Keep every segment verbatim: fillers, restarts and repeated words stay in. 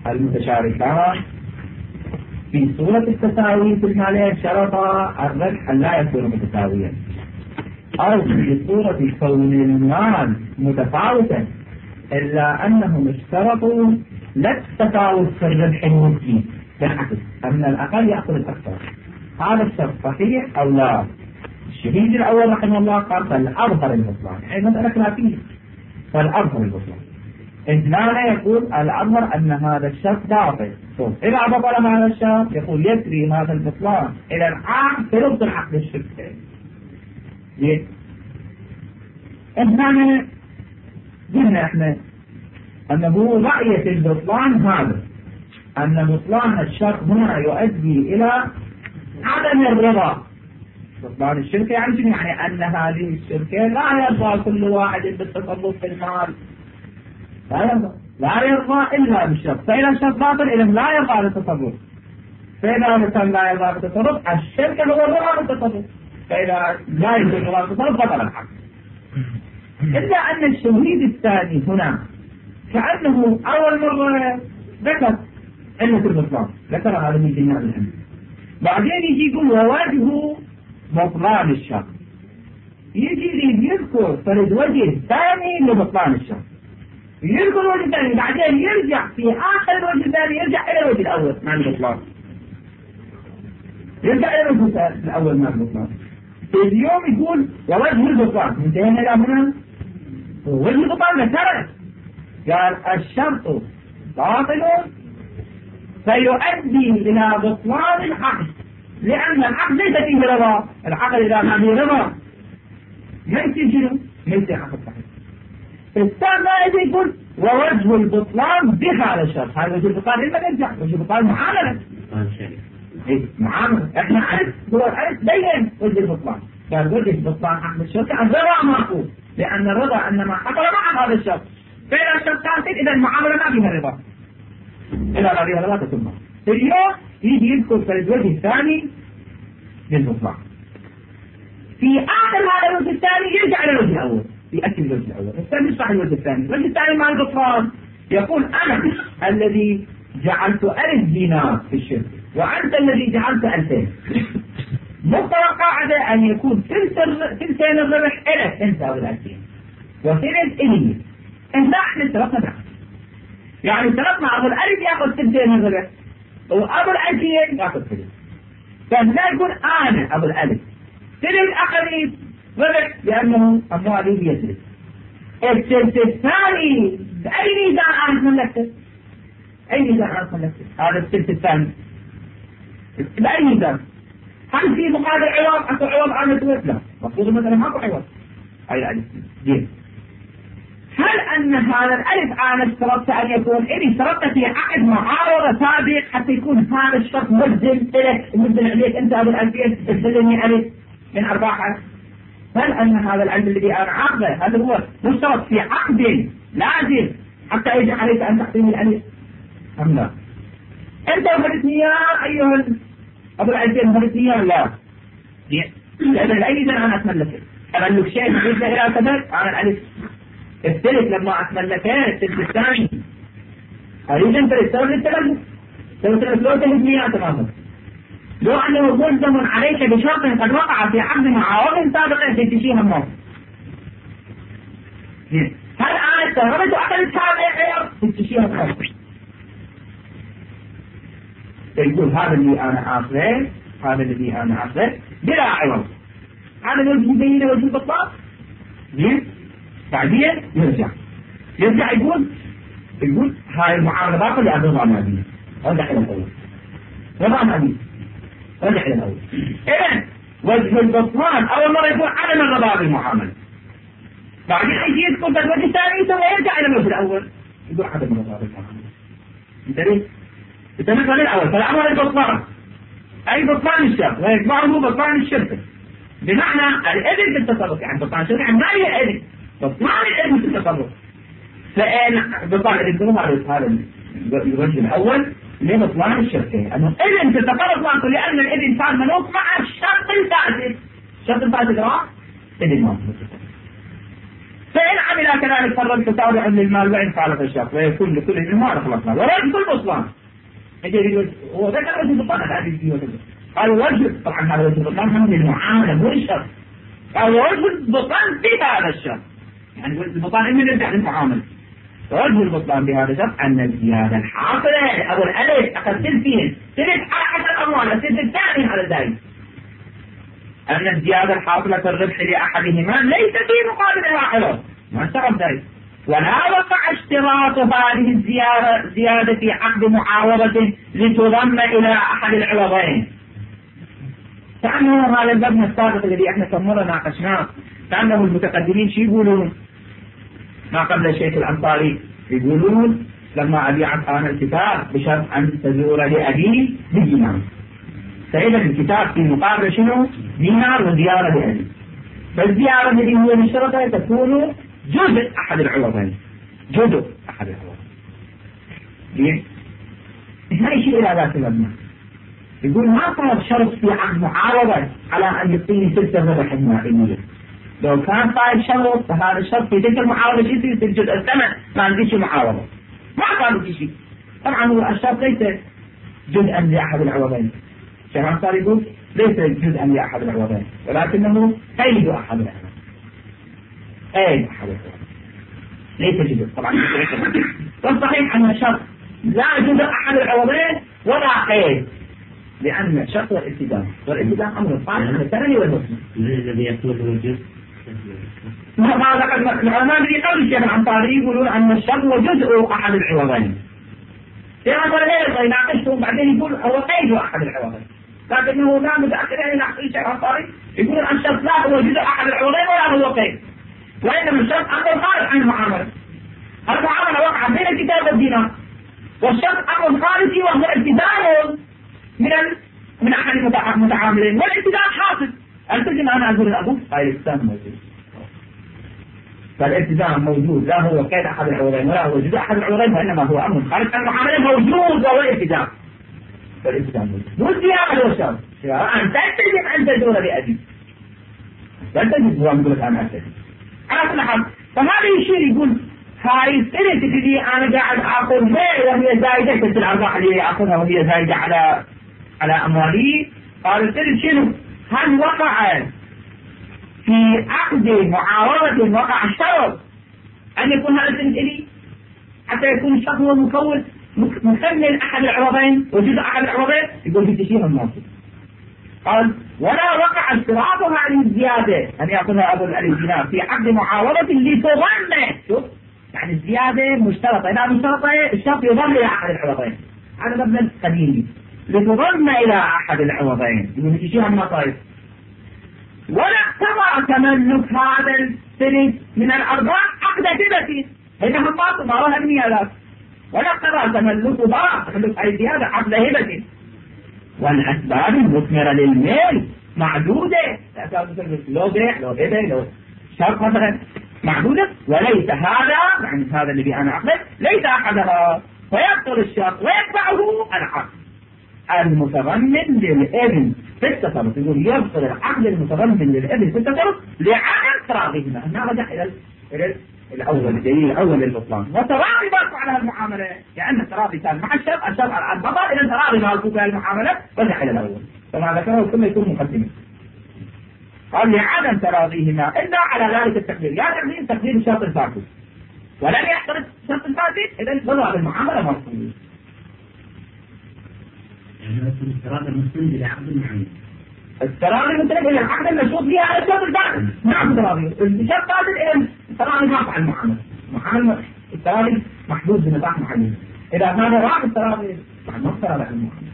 المتشاركان في صورة التساوي في المالية شرطا الربح أن لا يكون متساويا، أو في صورة كون المال متفاوتا إلا أنهم اشترطوا لا التفاوت في الربح النسبي، بالعكس أن الأقل يأخذ الأكثر. هذا الشرط صحيح أو لا؟ الشهيد الأول رحمه الله قال فالأظهر البطلان، يعني مسألة خلافية، فالأظهر البطلان. إجمالا يقول الأظهر أن هذا الشرط باطل، إذا بطل هذا الشرط يقول يسري هذا البطلان إلى العقد فيبطل عقد الشركة. ليه؟ إجمالا قلنا إحنا أنه رأية البطلان هذا، أن بطلان الشرط هنا يؤدي إلى عدم الرضا. بطلان الشركة يعني شنو؟ يعني أن هذه الشركة لا يرضى كل واحد بالتصرف في المال، لا يرضى لا يرضى إلا بالشرط، فإذا الشرط باطل إذا لا يرضى بالتصرف، فإذا مثلا لا يرضى بالتصرف الشركة هو الرضا بالتصرف، فإذا لا يرضى بالتصرف بطل الحق. إلا أن الشهيد الثاني هنا كأنه أول مرة ذكر علة البطلان، ذكر هذا من جناء الهم، بعدين يجي يقول ووجه بطلان الشرط، يجي يذكر فرد وجه ثاني لبطلان الشرط، يذكر وجه ثاني بعدين يرجع في آخر الوجه الثاني يرجع إلى الوجه الأول مع البطلان، يرجع إلى الوجه الأول مع البطلان. في اليوم يقول ووجه البطلان، انتهينا إلى هنا وجه البطلان ذكره، قال الشرط باطل فيؤدي إلى بطلان العقد، لأن العقد ليس فيه رضا، العقد إذا ما فيه رضا يمكن شنو؟ يمكن عقد صحيح. الثاني يقول ووجه البطلان بهذا الشرط، هذا وجه البطلان إلا يرجع وجه البطلان معاملة إيه معاملة، إحنا عرف هو عرف بين وجه البطلان، قال وجه البطلان عقد الشركة الرضا معقول، لأن الرضا أنما حصل مع هذا الشرط، فإذا الشرط فاسد إذا المعاملة ما فيها رضا، إلى لا فيها رضا تتم. اليوم يجي يذكر في الوجه الثاني للبطلان، في آخر هذا الوجه الثاني يرجع إلى الوجه الأول، يأكد الوجه الأول، الثاني يشرح الوجه الثاني، الوجه الثاني مع البطلان يقول أنا الذي جعلت ألف دينار في الشركة وأنت الذي جعلت ألفين، مقتضى قاعدة أن يكون ثلثين الربح إلك أنت أو الألفين وثلث إلي، إحنا إحنا اتفقنا بعض، يعني اتفقنا أبو الألف يأخذ ثلثين الربح وأبو الألفين يأخذ ثلث، فهنا يقول أنا أبو الألف ثلث أخذ ربح لأنه أموالي هي ثلث، الثلث الثاني بأي ميزان أنا ملكته؟ أي ميزان أنا ملكته؟ هذا الثلث الثاني بأي ميزان؟ هل في مقابل عوض؟ أكو عوض أنا ثلث؟ لا، مفروض مثلا ماكو عوض. أي الألف دين. هل أن هذا الألف أنا اشترطت أن يكون إلي اشترطت في عقد معارضة سابق حتى يكون هذا الشرط ملزم لك ملزم عليك أنت أبو الألفين تسلمني ألف من أرباحك؟ هل أن هذا العلم الذي أنا عقده هذا هو مشترط في عقد لازم حتى يجب عليك أن تعطيني الألف أم لا؟ أنت أخذتني يا أيها أبو الألفين أخذتني يا لا؟ لأن الأيضا أنا أتملك أملك شيء يجب إلى كذلك أنا الألف الثلث لما أتملكه الثلث الثاني أريد أن تستوى للتملك سوف تلو تهدني تماما، لو أنه ملزم عليك بشرط قد وقع في عقد معاوض سابقا تنتشيها النص. هل أنا استغربت وأخذت هذا تنتشيها النص؟ يقول هذا اللي أنا آخذه هذا الذي أنا آخذه بلا عوض، هذا الذي يبين وجه البطاط بعدين يرجع يرجع يقول يقول هاي المعارضات اللي أرضى مالية رجع إلى الأول رضا مالية رجع إلى الأول. إذن وجه البطلان أول مرة يكون عدم الرضا بالمعاملة، بعدين يجي يذكر الوجه الثاني ثم يرجع إلى الوجه الأول يقول عدم الرضا بالمعاملة. أنت ليه؟ أنت مثلا الأول فالأول البطلان أي بطلان الشرط ويتبعه بطلان الشركة، بمعنى الإذن في التصرف، يعني بطلان الشركة يعني ما هي إذن بطلان الإذن في التصرف، فإن بطلان الإذن هذا الوجه الأول لبطلان الشركة أنه إذن في التصرف ماكو، لأن الإذن كان منوط مع الشرط الفاسد، الشرط الفاسد راح إذن ماكو. فإن عمل كذلك فرد تتابع للمال وإن خالف الشرط ويكون لكل المال خلصنا ولا يكون بطلان. هو ذكر وجه البطلان هذه الفيديو قال وجه، طبعا هذا وجه البطلان هم للمعاملة مو للشرط. قال وجه البطلان في هذا الشرط، يعني البطلان من يرجع للمعاملة. وجه البطلان بهذا الشرط أن الزيادة الحاصلة أو الألف أخذ تلفين تلف على حسب الأموال السلف الثاني على ذلك أن الزيادة الحاصلة في الربح لأحدهما ليس في مقابل الآخر، ما اشتغل ذلك. ولا وقع اشتراط هذه الزيادة زيادة في عقد معاوضة لتضم إلى أحد العوضين. كأنه هذا المبنى السابق الذي احنا كمرة ناقشناه، كأنه المتقدمين شو يقولون ما قبل الشيخ الأنصاري؟ يقولون لما أبيعت أنا الكتاب بشرط أن تزور لأبي بدينار، فإذا الكتاب في مقابل شنو؟ دينار وزيارة لأبي، فالزيارة التي هي من شرطها تكون جزء أحد العوضين، جزء أحد العوضين. هذا يشير إلى ذات المبنى. يقول ما صار شرط في عقد معاوضة على أن يعطيني سلسلة ربح المالية. لو كان صار شرط فهذا الشرط في تلك المعاوضة شيء يصير في الجزء الثمن ما عنديش معاوضة، ما قالوا في شيء. طبعا هو الشرط ليس جزءا لأحد العوضين، كما صار يقول ليس جزءا لأحد العوضين ولكنه قيد أحد العوضين، قيد أحد العوضين ليس جزء. طبعا والصحيح أن الشرط لا جزء أحد العوضين ولا قيد، لأن الشرط والالتزام والالتزام أمر صالح من الثمن والحسن. الذي يقول هو جزء ما ذكر العلماء الذي قول الشيخ الأنصاري يقولون أن الشرط هو جزء أحد العوضين. في هذا الغير يناقشهم بعدين يقول هو قيد أحد العوضين، لكنه لا متأكد أن يناقش الشيخ الأنصاري يقول أن الشرط لا هو جزء أحد العوضين ولا هو قيد، وإنما الشرط أمر خارج عن المعاملة. المعاملة وقع بين الكتاب والدينار، والشرط أمر خارجي وهو التزام من ال... من أحد المتعاملين، والالتزام حاصل. التزم أنا أقول الأبو هاي الالتزام موجود، فالالتزام موجود لا هو قيد أحد العوضين ولا هو جزء أحد العوضين، وإنما هو أمر خارج عن المعاملة موجود وهو الالتزام. فالالتزام موجود والزيادة والشرط أن تلتزم أن تزور بأبي، تلتزم هو يقول لك أنا ألتزم على كل حال. فهذا يشير يقول هاي السنة اللي أنا قاعد آخذ بيع وهي زايدة، كنت الأرباح اللي آخذها وهي زايدة على على أموالي، قال السنة شنو؟ هل وقع في عقد معاوضة وقع الشرط أن يكون هذا السنة إلي حتى يكون الشرط هو المكون مكمل أحد العوضين وجزء أحد العوضين؟ يقول في تشير الناصر. قال ولا وقع اشتراط هذه الزيادة أن يأخذها أبو الدينار في عقد معاوضة لتضمن، شوف يعني الزيادة مشترطة، إذا مشترطة الشرط يضم إلى أحد العوضين، هذا مبنى قديم لتضم إلى أحد العوضين يقول في شيء النصائص. ولا اقتضى تملك هذا السند من الأرباح عقد هبة، إنها باطل ما لها النيابات، ولا اقتضى تملك ضاع تملك أي زيادة عقد هبة، والأسباب المثمرة للمال معدودة، لو بيع لو هبة لو شرط مثلا معدودة، وليس هذا يعني هذا الذي أنا أقبل ليس أحدها، فيبطل الشرط ويتبعه العقد المتضمن للابن في التصرف. يقول يبطل العقد المتضمن للابن في التصرف لعدم تراضيهما. هنا رجع إلى إلى الأول الدليل الأول للبطلان، وتراضي برضه على المعاملة، لأن التراضي كان مع الشرط الشرط على البطل، إذا تراضي مع الفوق المعاملة رجع إلى الأول، فما ذكره كله يكون مقدمة. قال لعدم تراضيهما إلا على ذلك التقدير، يعني تقدير تقدير الشرط الفاسد ولم يحترز الشرط الفاسد، إذا وضع المعاملة مرفوض. يعني هو التراضي المستند لعقد معين، التراضي المستند إلى العقد المشروط فيها على الشرط الفاسد، نعم تراضي الشرط فاسد إلى التراضي ما فعل المعاملة، معاملة التراضي محدود بنطاق معين، إذا كان راح التراضي طبعا ما التراضي على المعاملة.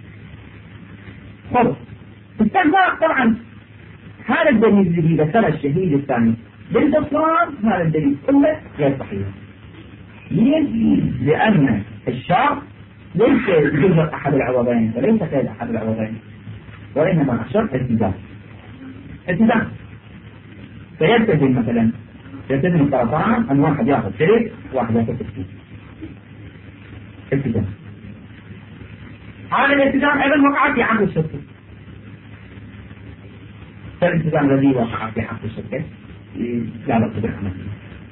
خذ استخدام طبعا هذا الدليل الذي ذكره الشهيد الثاني بالبطلان، هذا الدليل كله غير صحيح. ليه؟ لأن الشرط ليس جزء أحد العوضين وليس قيد أحد العوضين، وإنما الشرط التزام التزام فيلتزم مثلا يلتزم الطرفان أن واحد يأخذ شريك وواحد يأخذ تكتيك التزام. هذا الالتزام أيضا وقع في عقد الشركة، فالالتزام الذي وقع في حق الشركة لا بد منه.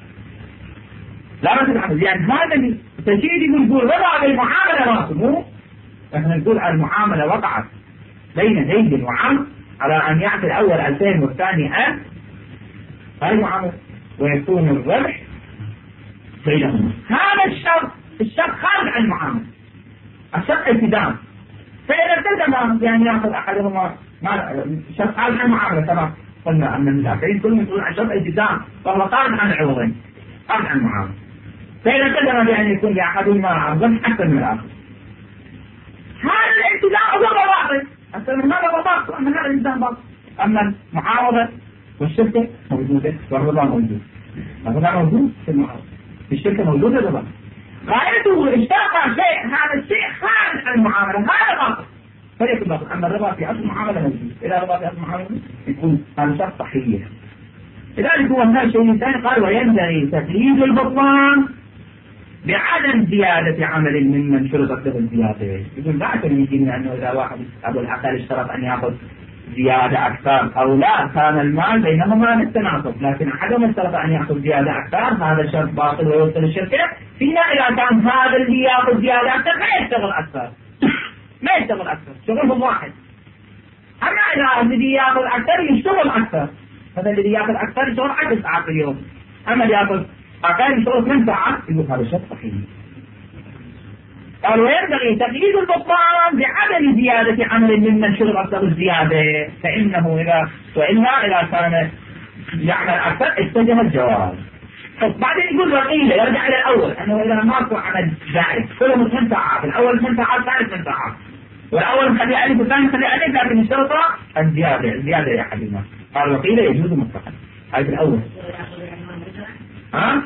لا ما تنعقد، يعني هذا اللي تجي يقول يقول رضا بالمعاملة راسه، مو احنا نقول المعاملة وقعت بين زيد وعمرو على أن يعطي الأول ألفين والثاني ألف، هاي معاملة، ويكون الربح بينهما. هذا الشرط، الشرط خارج عن المعاملة، الشرط التزام. فإذا التزم يعني يأخذ أحدهما ما شرط خارج عن المعاملة، كما قلنا أن المدافعين كلهم يقولون عن شرط التزام فهو خارج عن العوضين، خارج عن المعاملة. فإذا التزم بأن يكون لأحدهما عرضا أكثر من الآخر، هذا الالتزام هو باطل، أكثر من هذا باطل، أما هذا الالتزام باطل. أما المعارضة والشركة موجودة والرضا موجود، الرضا موجود في المعارضة، في الشركة موجودة الرضا. غايته اشترط شيء، هذا الشيء خارج عن المعاملة، هذا باطل فليكن باطل. أما الرضا في أصل المعاملة موجود، إذا الرضا في أصل المعاملة يكون هذا شرط صحيح. لذلك هو هذا الشيء الثاني قال وينبغي تقييد البطلان بعدم زيادة عمل ممن شرطت له الزيادة. يقول لا يمكن أنه إذا واحد أبو العقل اشترط أن يأخذ زيادة أكثر أو لا، كان المال بينهما التناسب، لكن أحدهم اشترط أن يأخذ زيادة أكثر، هذا شرط باطل ويوصل الشركة فيما إذا كان هذا اللي يأخذ زيادة أكثر ما يشتغل أكثر، ما يشتغل أكثر، شغلهم واحد. أما إذا الذي يأخذ أكثر يشتغل أكثر، هذا الذي يأخذ أكثر يشتغل عشر ساعات في اليوم، أما اللي يأخذ أقل يشتغل ثمان ساعات، يقول هذا شرط صحيح. قال وينبغي تقييد البطلان بعدم زيادة عمل ممن شرط له الزيادة، فإنه إذا وإلا إذا كان يعمل أكثر اتجه الجواز. بعدين يقول وقيل يرجع إلى الأول أنه إذا ماكو عمل زائد كلهم ثمان ساعات، الأول ثمان ساعات الثاني ثمان ساعات، والأول مخلي ألف والثاني مخلي ألف، لكن اشترط الزيادة، الزيادة يا حبيبنا. قال وقيل يجوز مطلقا. هذا الأول. ها؟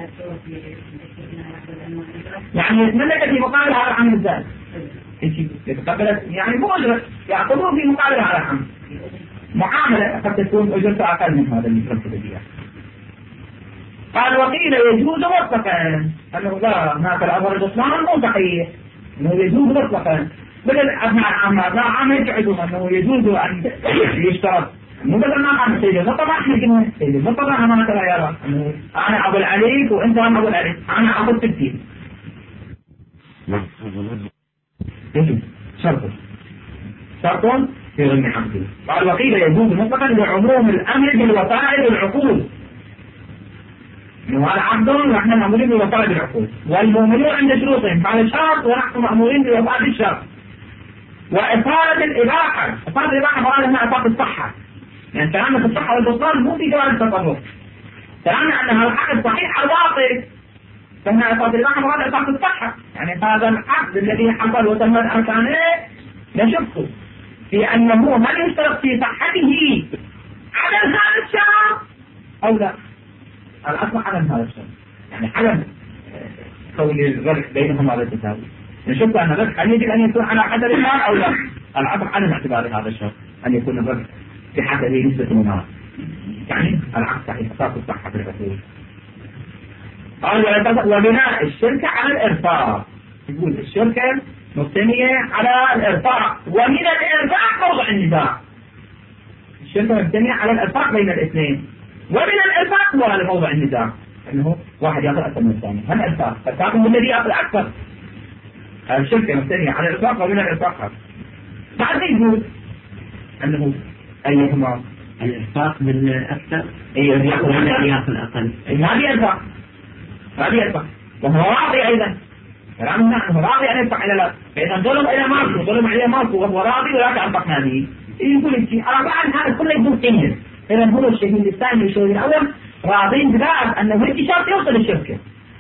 يعني يتملك في مقابل هذا العمل الزائد، يتقبل يعني مو أجرة، يأخذوه في مقابل هذا العمل، معاملة قد تكون أجرته أقل من هذا اللي يترتب فيها. قال وقيل يجوز مطلقا، أنه لا هناك الأمر الإسلام مو صحيح، أنه يجوز مطلقا، بدل أبناء العامة لا عامة يعدون أنه يجوز أن يشترط، مو بدل ما قام سيدي المطلقة احنا كنا سيدي المطلقة أنا ترى يرى أنه أنا أقول عليك وأنت أنا أقول عليك، أنا أقول تبتين يجوز شرط شرط في غني حمده. قال وقيل يجوز مطلقا لعموم الأمر بالوسائل والعقول، وهذا عبد ونحن مأمورين بوسائل العقول، والمؤمنون عند شروطهم على الشرط ونحن مأمورين بوسائل الشرط. وإفادة الإباحة، إفادة الإباحة مراد أنها إفادة الصحة، يعني كلامنا في الصحة والبطلان مو في جواز التصرف، كلامنا أن هذا العقد صحيح أو باطل، فإنها إفادة الإباحة مراد إفادة الصحة، يعني هذا العقد الذي حصل وتمت أركانه نشك في أنه هل يشترط في صحته عدم هذا الشرط أو لا. الأصل عدم هذا الشرط، يعني عدم كون الربح بينهم على التساوي، نشك أن الربح هل يجب أن يكون على حسب المال أو لا. العقد عدم اعتبار هذا الشرط أن يكون الربح بحسب نسبة المال، يعني العقد صحيح أساس الصحة في الرسول. قال وبناء الشركة على الإرفاق، يقول الشركة مبتنية على الإرفاق، ومن الإرفاق موضع النزاع، الشركة مبتنية على الإرفاق بين الاثنين، ومن الإرفاق هو هذا موضع النزاع، أنه واحد يأخذ أكثر من الثاني، هل الإرفاق الإرفاق هو الذي يأخذ أكثر، الشركة مبتنية على الإرفاق ومن الإرفاق. بعد يقول أنه أيهما الإرفاق بالأكثر أي يأخذ الذي يأخذ أقل، هذه إرفاق، هذه إرفاق، وهو راضي أيضا، كلامنا أنه راضي أن يدفع إلى لا، فإذا ظلم إلى مالكو ظلم إلى مالكو وهو راضي ولا تعبقنا به، يقول إنتي أربعا هذا كله يقول إنجل. إذا هو الشهيد الثاني والشهيد الأول راضين بذلك أنه هيك شرط يوصل الشركة،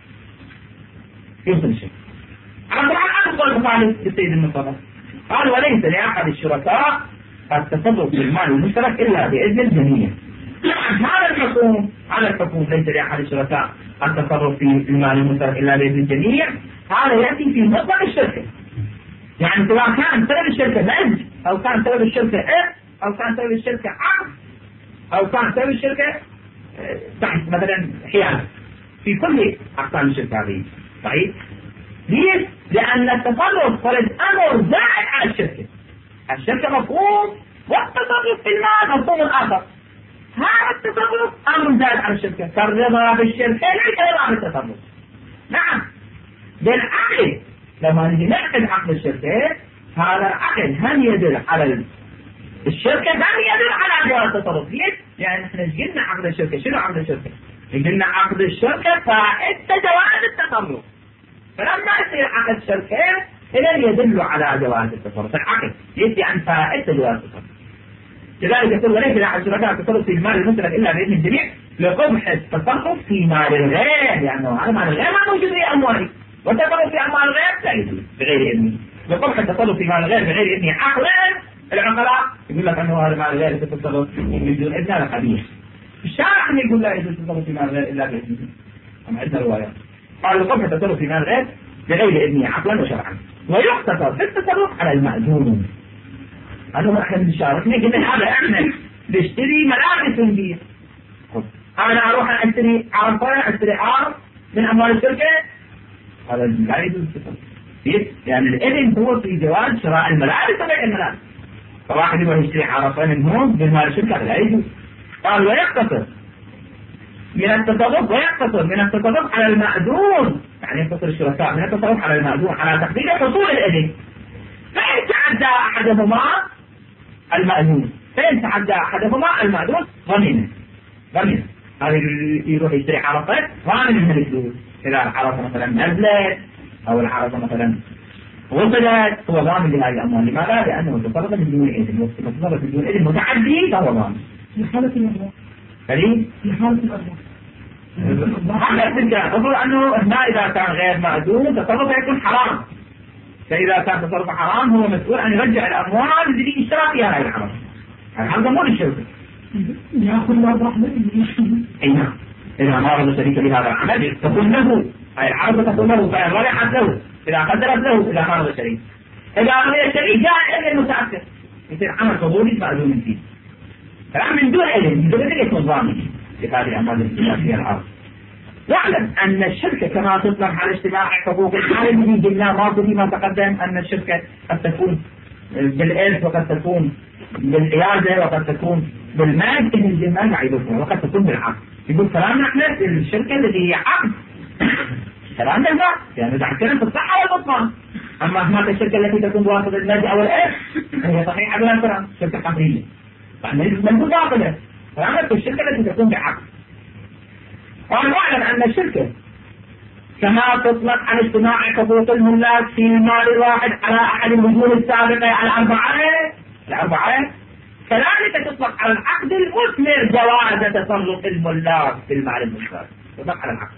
يوصل الشركة. على طبعا هذا قول الثالث للسيد المصطفى، قال وليس لأحد الشركاء التصرف بالمال المشترك إلا بإذن الجميع. هذا الحكم على الحكم ليس لأحد الشركاء التصرف في المال المشترك إلا بإذن الجميع، هذا يأتي في مطلق الشركة، يعني سواء كان سبب الشركة نزج أو كان سبب الشركة إرث أو كان سبب الشركة عقد أو كان سبب الشركة تحت مثلا حيادة، في كل أقسام الشركة هذه صحيح. ليش؟ لأن التصرف فرض أمر زائد على الشركة، الشركة مفهوم والتصرف في المال مفهوم آخر، هذا التصرف أمر زائد على الشركة، كالرضا بالشركة ليس رضا بالتصرف، نعم بالعقد. لما نجي نعقد عقد الشركة، هذا العقد هم يدل على الشركة هم يدل على جواز التصرف. ليش؟ يعني احنا قلنا عقد الشركة. شنو عقد الشركة؟ قلنا عقد الشركة فائدة جواز التصرف. فلما يصير عقد شركة إذا يدل على جواز التصرف. العقد يدي عن فائدة جواز التصرف. لذلك يقول وليس لاحد الشركاء التصرف في المال المشترك إلا بإذن الجميع لقبح التصرف في مال الغير، لأنه هذا مال الغير ما موجود في أموالي، والتصرف في أموال الغير لا يجوز بغير إذنه. لقبح التصرف في مال الغير بغير إذنه عقلا. العقلاء يقول لك أنه هذا مال الغير في التصرف من دون إذن هذا قبيح. الشارع يقول لا يجوز التصرف في مال الغير إلا بإذنه. أما عندنا رواية قال لقبح التصرف في مال الغير بغير إذنه عقلا وشرعا. ويقتصر في التصرف على المأذون. هذا احنا بنشاركنا قلنا هذا احنا نشتري ملابس ونبيع. انا اروح اشتري عرفه اشتري عرض من اموال الشركه، هذا لا يجوز التصرف. يعني الاذن هو في جواز شراء الملابس وبيع الملابس. فواحد يروح يشتري عرفه منهم بمال الشركه لا يجوز. قال ويقتصر من التصرف ويقتصر من التصرف على المأذون، يعني يقتصر الشركاء من التصرف على المأذون على تحديد حصول الاذن. فإن تعدى أحدهما المأذون فإن تعدى أحدهما المأذون ضمنه ضمنه هذا يروح يشتري عرفة ضامن من الفلوس. إذا العرفة مثلا نزلت أو العرفة مثلا وصلت هو ضامن لهذه الأموال. لماذا؟ لأنه تصرف بدون إذن، وتصرف بدون إذن متعدي فهو ضامن. في حالة الأرباح. فليه؟ في حالة الأرباح. هذا الفكرة تقول أنه ما إذا كان غير مأذون تصرفه يكون حرام. فإذا كان تصرف حرام هو مسؤول أن يرجع الأموال التي اشترى فيها هذه الحرام. هذا مو الشركة. يأخذ الأرباح منه. أي نعم. إذا ما رضى شريك بهذا العمل تكون له، أي العرض تكون له، فإن رجعت له، إذا قدرت له، إذا ما رضى شريك. إذا رضي الشريك جاء إلى المتأثر يصير عمل فضولي مأذون فيه. فالآن من دون علم من دون علم يكون ضامن في هذه الأموال التي اشترى فيها العرض. واعلم أن الشركة كما تطلق على اجتماع حقوق الحال الذي قلنا ما فيما تقدم أن الشركة قد تكون بالإرث وقد تكون بالعيادة وقد تكون بالمال إن الجمال معيبتها وقد تكون بالعقد. يقول كلامنا احنا في الشركة التي هي عقد كلامنا لا يعني نتكلم في الصحة والبطلان. أما هناك الشركة التي تكون بواسطة المال أو الإرث هي صحيحة بلا كلام شركة قضية فإحنا نقول باطلة. كلامنا في الشركة التي تكون بعقد. قال واعلم أن الشركة كما تطلق على اجتماع حقوق الملاك في المال الواحد على أحد الوجوه السابقة على الأربعة الأربعة كذلك تطلق على العقد المثمر جواز تصرف الملاك في المال المشترك. تطلق على العقد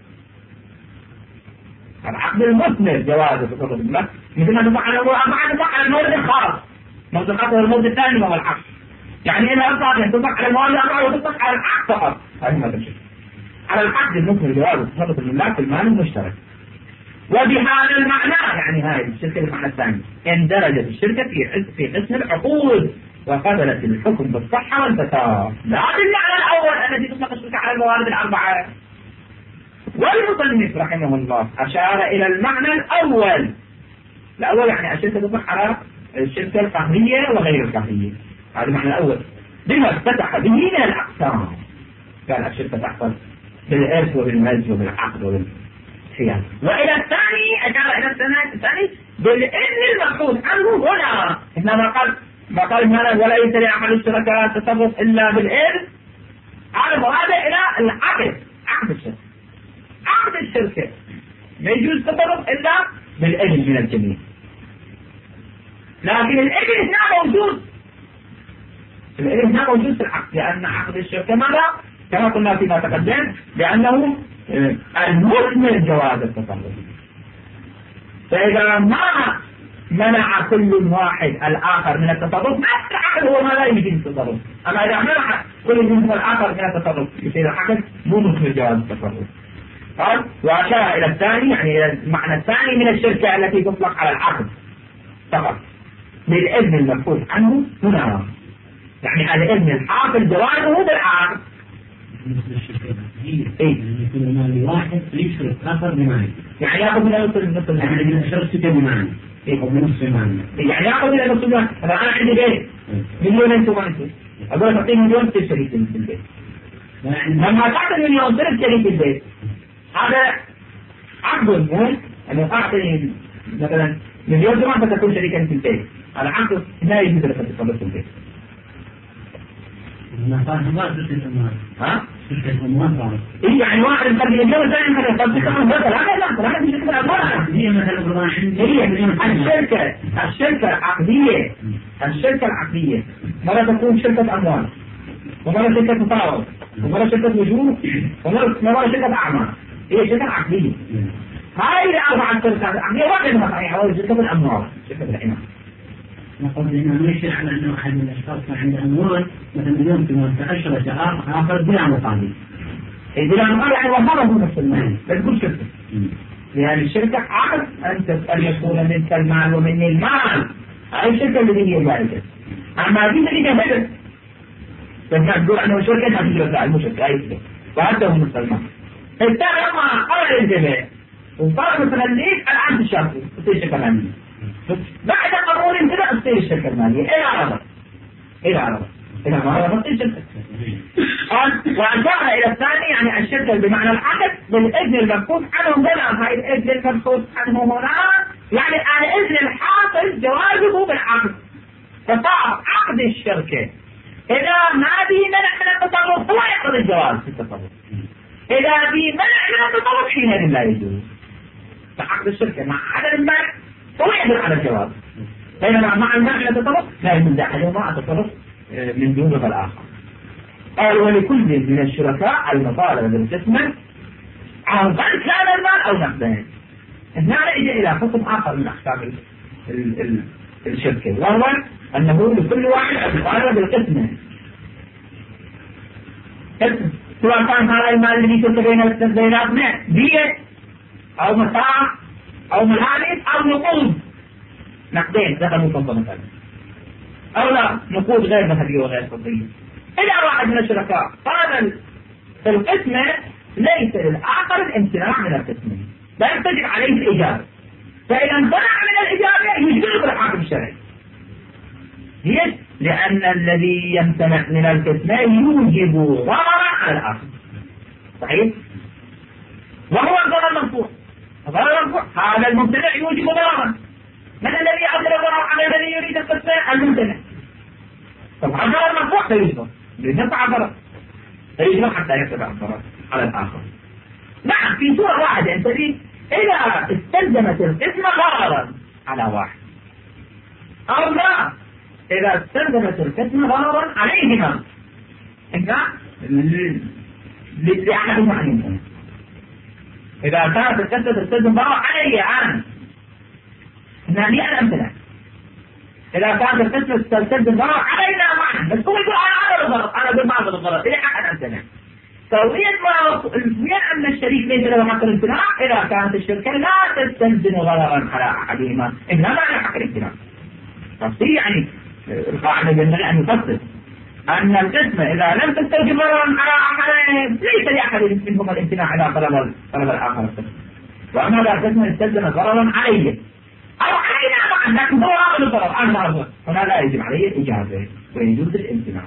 العقد المثمر جواز تصرف الملاك مثل ما تطلق على الأربعة تطلق على المورد الخاص. المورد الخاص هو المورد الثاني وهو العقد. يعني إذا أطلق تطلق على الموارد الأربعة وتطلق على العقد فقط. هذه ما تمشي. على العقد المثمر جواز تصرف الملاك في المال المشترك. وبهذا المعنى يعني هذه الشركة المعنى الثاني اندرجت الشركة في في قسم العقود وقبلت الحكم بالصحة والفساد. لا بالمعنى الأول الذي تطلق الشركة على الموارد الأربعة. والمصنف رحمه الله أشار إلى المعنى الأول. الأول يعني الشركة تطلق على الشركة القهرية وغير القهرية. هذا المعنى الأول بما افتتح به من الأقسام. قال الشركة تحصل بالإرث وبالمزج وبالعقد وبالحياد. وإلى الثاني أشار إلى الثاني بالإذن المبحوث عنه هنا. إنما قال ما قال هنا وليس لأحد الشركاء تصرف إلا بالإذن. هذا مراد إلى العقد عقد الشركة. عقد الشركة ما يجوز تصرف إلا بالإذن من الجميع. لكن الإذن هنا موجود. الإذن هنا موجود في العقد لأن عقد الشركة ماذا؟ كما قلنا فيما تقدم لأنه المثمر جواز التصرف. فإذا ما منع كل واحد الآخر من التصرف ما العقد هو ما لا يمكن التصرف. أما إذا منع كل منهم الآخر من التصرف يصير العقد مو مثمر جواز التصرف. قال وأشار إلى الثاني يعني إلى المعنى الثاني من الشركة التي تطلق على العقد فقط بالإذن المبحوث عنه هنا. يعني الإذن الحاصل جوازه بالعقد. إيه يكون مال واحد يشرك آخر بمعنى يعني يأخذ من نص النص يعني من الشركة بمعنى إيه أو من نص بمعنى يعني يأخذ من نص بمعنى. أنا أنا عندي بيت مليون أنت وأنت أقول لك أعطيني مليون تشتري في البيت. لما تعطي مليون تشتري شريك البيت هذا عقد مو أنا أعطي مثلا مليون درهم فتكون شريكا في البيت، على عقد لا يجوز لك تتصرف في البيت. ما صار ما شركة أموال. ها؟ شركة أموال صارت. إيه يعني واحد يقدر اليوم ثاني مثلا يقدر كمان هذا لا لا لا مش شركة أموال. هي مثلا هي الشركة الشركة العقدية الشركة العقدية مرة تكون شركة أموال ومرة شركة مطاوع ومرة شركة وجوه ومرة مرة شركة أعمال. هي شركة عقدية. هاي الأربعة شركات العقدية واحدة صحيحة وهي شركة الأموال شركة العنان. نقول إنه ليش على أنه أحد من الأشخاص كان عنده أموال مثلا اليوم في عشرة شهر آخر بلا مقابل. بلا مقابل يعني وهذا هو نفس المال بس كل شركة. لأن الشركة عقد أن أن يكون منك المال ومني المال. هاي الشركة اللي هي جائزة. أما في شركة هبل. فما تقول أنه شركة ما تجرب لا مو شركة هاي شركة. وهذا هو نفس المال. الثاني لما قال الانتباه وصار مثلا ليك العقد الشرطي تصير الشركة العاملية. بعد قبول انتباه تصير الشركة المالية إلى عرض إلى عرض إلى عرض تصير الشركة. وأشار إلى الثاني يعني الشركة بمعنى العقد بالإذن المبحوث عنه هنا. هاي الإذن المبحوث عنه هنا يعني على إذن الحاصل جوازه بالعقد. فصار عقد الشركة إذا ما به منع من التصرف هو يقضي الجواز في التصرف. إذا به منع من التصرف حينئذ لا يجوز. فعقد الشركة مع عدم المنع هو يدل على الجواز. بينما مع المنع من التصرف لا يجوز أحدهما التصرف من دون الآخر. قال ولكل من الشركاء المطالبة بالقسمة عن كان المال أو نقدين. هنا نجي إلى قسم آخر من أحكام ال ال ال الشركة وهو أنه لكل واحد المطالبة بالقسمة. سواء كان هذا المال الذي يشترك بين بيناتنا بيئة أو متاع أو ملابس أو نقود نقدين دخل مفضل مثلا أو لا نقود غير ذهبية وغير فضية. إذا واحد من الشركاء قال في القسمة ليس للآخر الامتناع من القسمة بل تجب عليه الإجابة. فإذا امتنع من الإجابة يجبره بالحاكم الشرعي. ليش؟ لأن الذي يمتنع من القسمة يوجب ضررا على الآخر. صحيح؟ وهو الضرر المنفوع. الضرر المنفوع هذا الممتنع يوجب ضررا. من الذي يعطي الضرر على الذي يريد القسمة؟ الممتنع. طبعا الضرر المنفوع سيجبر لنفع الضرر سيجبر حتى يتبع الضرر على الآخر. نعم في صورة واحدة أنت دي إذا استلزمت القسمة ضررا على واحد أو لا إذا استلزمت القسمة ضررا عليهما إذا لأحد المعنى إذا كانت القسمة تستلزم ضرر علي أنا هنا لي أنا أمثلة. إذا كانت القسمة تستلزم ضرر علينا معا بس هو يقول أنا أعرض الضرر أنا أقول ما أعرض الضرر إلي حق أنا أمثلة. سويا ما أن الشريك ليس له حق الامتناع إذا كانت الشركة لا تستلزم ضررا على أحدهما إنما لا حق الامتناع. تفصيل يعني القاعدة ينبغي أن يفصل أن القسمة إذا لم تستلزم ضررا على أحدهما ليس لأحد منهما الامتناع إذا طلب طلب الآخر القسمة. وأما إذا القسمة استلزم ضررا عليه أو علينا معا لكن هو أخذ الضرر أنا ما أخذ هنا لا يجب عليه الإجابة ويجوز الامتناع.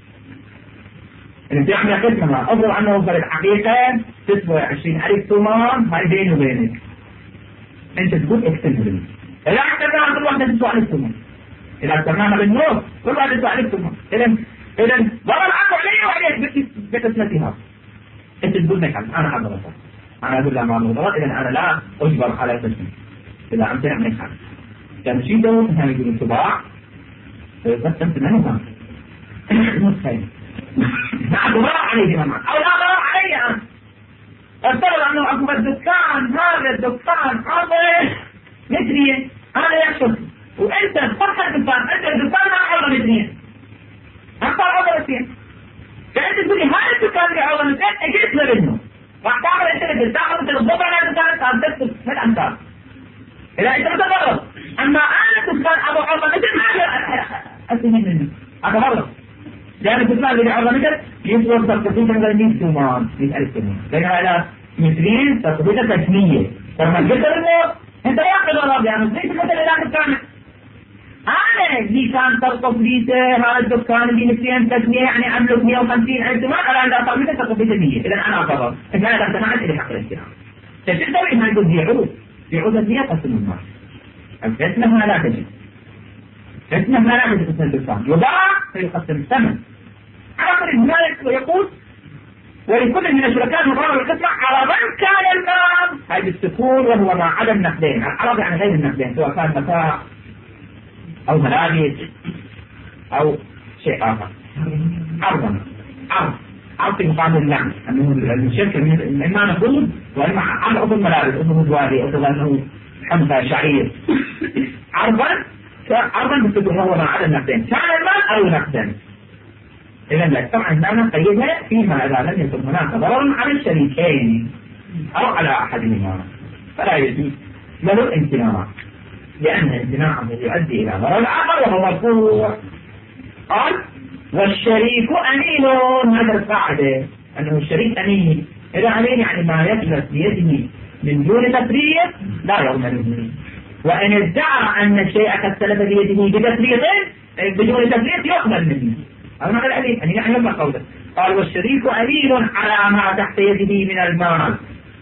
الامتناع من القسمة أفضل أنه في الحقيقة تسوى عشرين ألف ثمان هاي بيني وبينك أنت تقول اكتبه لي. إذا احتمنا كل واحدة تسوى ألف ثمان إذا احتمناها بالنور كل واحدة تسوى ألف ثمان إذا إذا ضرر عنه عليه وعليك بقسمتها أنت تقول لك أنا حضر الضرر أنا أقول لها ما أمر ضرر إذا أنا لا أجبر على قسمة إذا امتنع من الحق كان شيء ده هم يقولوا انطباع بس امتنع منها مستحيل لا ضرر عليه معا أو لا ضرر علي أنا افترض أنه أكو الدكان هذا الدكان هذا مترية هذا يحصل وأنت فتح الدكان أنت الدكان ما حضر مترية أنت حضر مترية فأنت تقول لي هذا الدكان اللي حضر مترية أجيت لبنه راح تعمل أنت اللي تاخذ أنت الضبع على الدكان تعمل من الأمثال إذا أنت متضرر أما أنا الدكان أبو حضر متر ما أسمين منه هذا مرة لأن الدكان اللي حضر متر يصور تقبيتا غير ثمان مئة ألف ثمان لأنه على مترين تقبيتا تسمية فلما تقدر الموت انت يأخذ الله يعني ليس مثل إله الدكان أنا اللي كان ترقب ليسه هذا الدكان اللي مترين تسمية يعني عمله مئة وخمسين ألف ثمان أنا عندها تقبيتا تقبيتا مية إذا أنا أقرر إذا أنا تمعت إلي حق الانتناع تقدر إنها يقول دي عروض في عروض دي قسم المال الفتنة هنا لا تجد فتنة هنا لا تجد قسم بالفهم يضاع فيقسم الثمن على قدر المالك ويقول ولكل من الشركاء مقرر القسمة على من كان المال هاي بالسكون وهو ما عدا النقدين العرض يعني غير النقدين سواء كان متاع أو ملابس أو شيء آخر عرضا عرض عرض في مقابل النقد أنه الشركة إما نقود وإما عرض الملابس أنه دواري أو أنه حمزة شعير عرضا عرضا بالسكون وهو ما عدا النقدين كان المال أو نقدا إذا لا طبعا هنا قيدها فيما إذا لم يكن هناك ضرر على الشريكين أو على أحدهما فلا يجوز له امتناع لأن امتناعه يؤدي إلى ضرر الآخر وهو مرفوع قال والشريك أمين هذا القاعدة أنه الشريك أمين إذا أمين يعني ما يجلس بيده من دون تفريط لا يضمنه وإن ادعى أن الشيء قد سلب بيده بتفريط بدون تفريط يقبل منه هذا معنى الأمين أن يعني لما قوله قال والشريك أمين على ما تحت يده من المال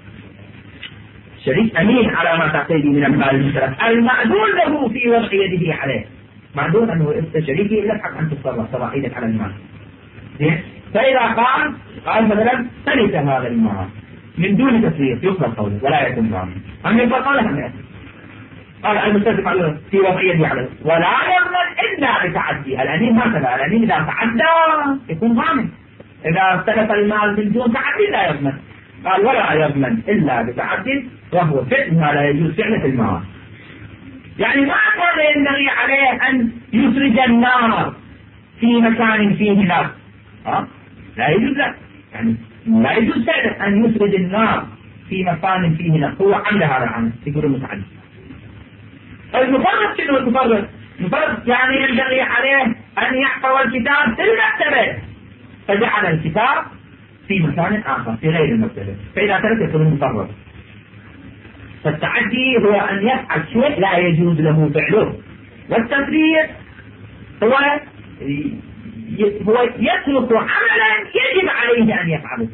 شريك أمين على ما تحت يده من المال المشترك المعدول له في وضع يده عليه معدول أنه أنت شريكي لك حق أن تتصرف صلاحيتك على المال فإذا قال قال مثلا تلك هذا المال من دون تفريط يقبل قوله ولا يكون ضامن أم يقبل قوله أم يأتي قال المستثمر عليه في وضع يده عليه ولا يضمن إلا بتعدي الأمين هكذا الأمين إذا تعدى يكون ضامن إذا استلف المال من دون تعدي لا يضمن قال ولا يضمن إلا بتعدي وهو فعل ما لا يجوز فعله في المال يعني ما كان ينبغي عليه أن يسرج النار في مكان فيه نار ها لا يجوز له يعني لا يجوز فعله أن يسرج النار في مكان فيه نار هو عمل هذا العمل يقول المتعدي المفرط شنو المفرط؟ المفرط يعني ينبغي عليه أن يحفظ الكتاب في المكتبة فجعل الكتاب في مكان آخر في غير المكتبة فإذا ترك يكون المفرط فالتعدي هو أن يفعل شيء لا يجوز له فعله والتفريط هو هو يترك عملا يجب عليه أن يفعله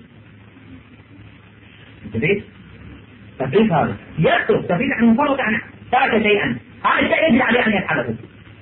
تفريط تفريط هذا يترك تفريط عن المفرط عن ترك شيئا هذا الشيء يجب عليه أن يفعله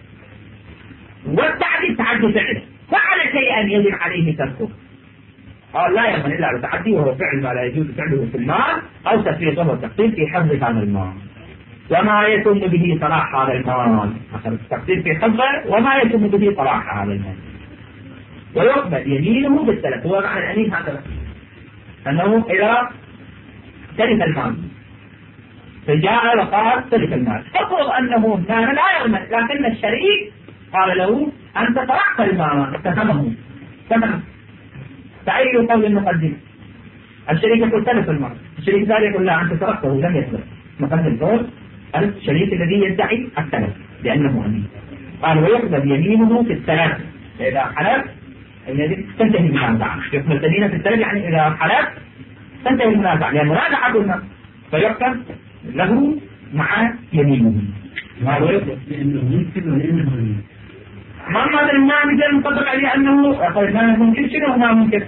والتعدي تعدي فعله فعل شيئا يجب عليه تركه قال لا يضمن إلا بتعدي وهو فعل ما لا يجوز فعله في المال أو تفريطه وتقصير في حفظ هذا المال وما يتم به صلاح هذا المال التقصير في حفظه وما يتم به صلاح هذا المال ويقبل يمينه بالسلف هو معنى الأمين هكذا أنه إذا تلف المال فجاء وقال تلف المال افرض أنه كان لا يضمن لكن الشريك قال له أنت طرحت المال اتهمه تمام فأي قول المقدم الشريك يقول تلف المال الشريك الثاني يقول لا أنت تركته لم يتلف مقدم قول الشريك الذي يدعي التلف لأنه أمين قال ويقبل يمينه في الثلاث إذا حلف تنتهي المنازعة يقبل الدليل في الثلاث يعني إذا حلف تنتهي المنازعة لأن المنازعة قلنا فيقبل له مع يمينه ما هو يقبل لأنه ممكن ولأنه أمين ما هذا المعنى المطبق عليه أنه ما ممكن شنو ما ممكن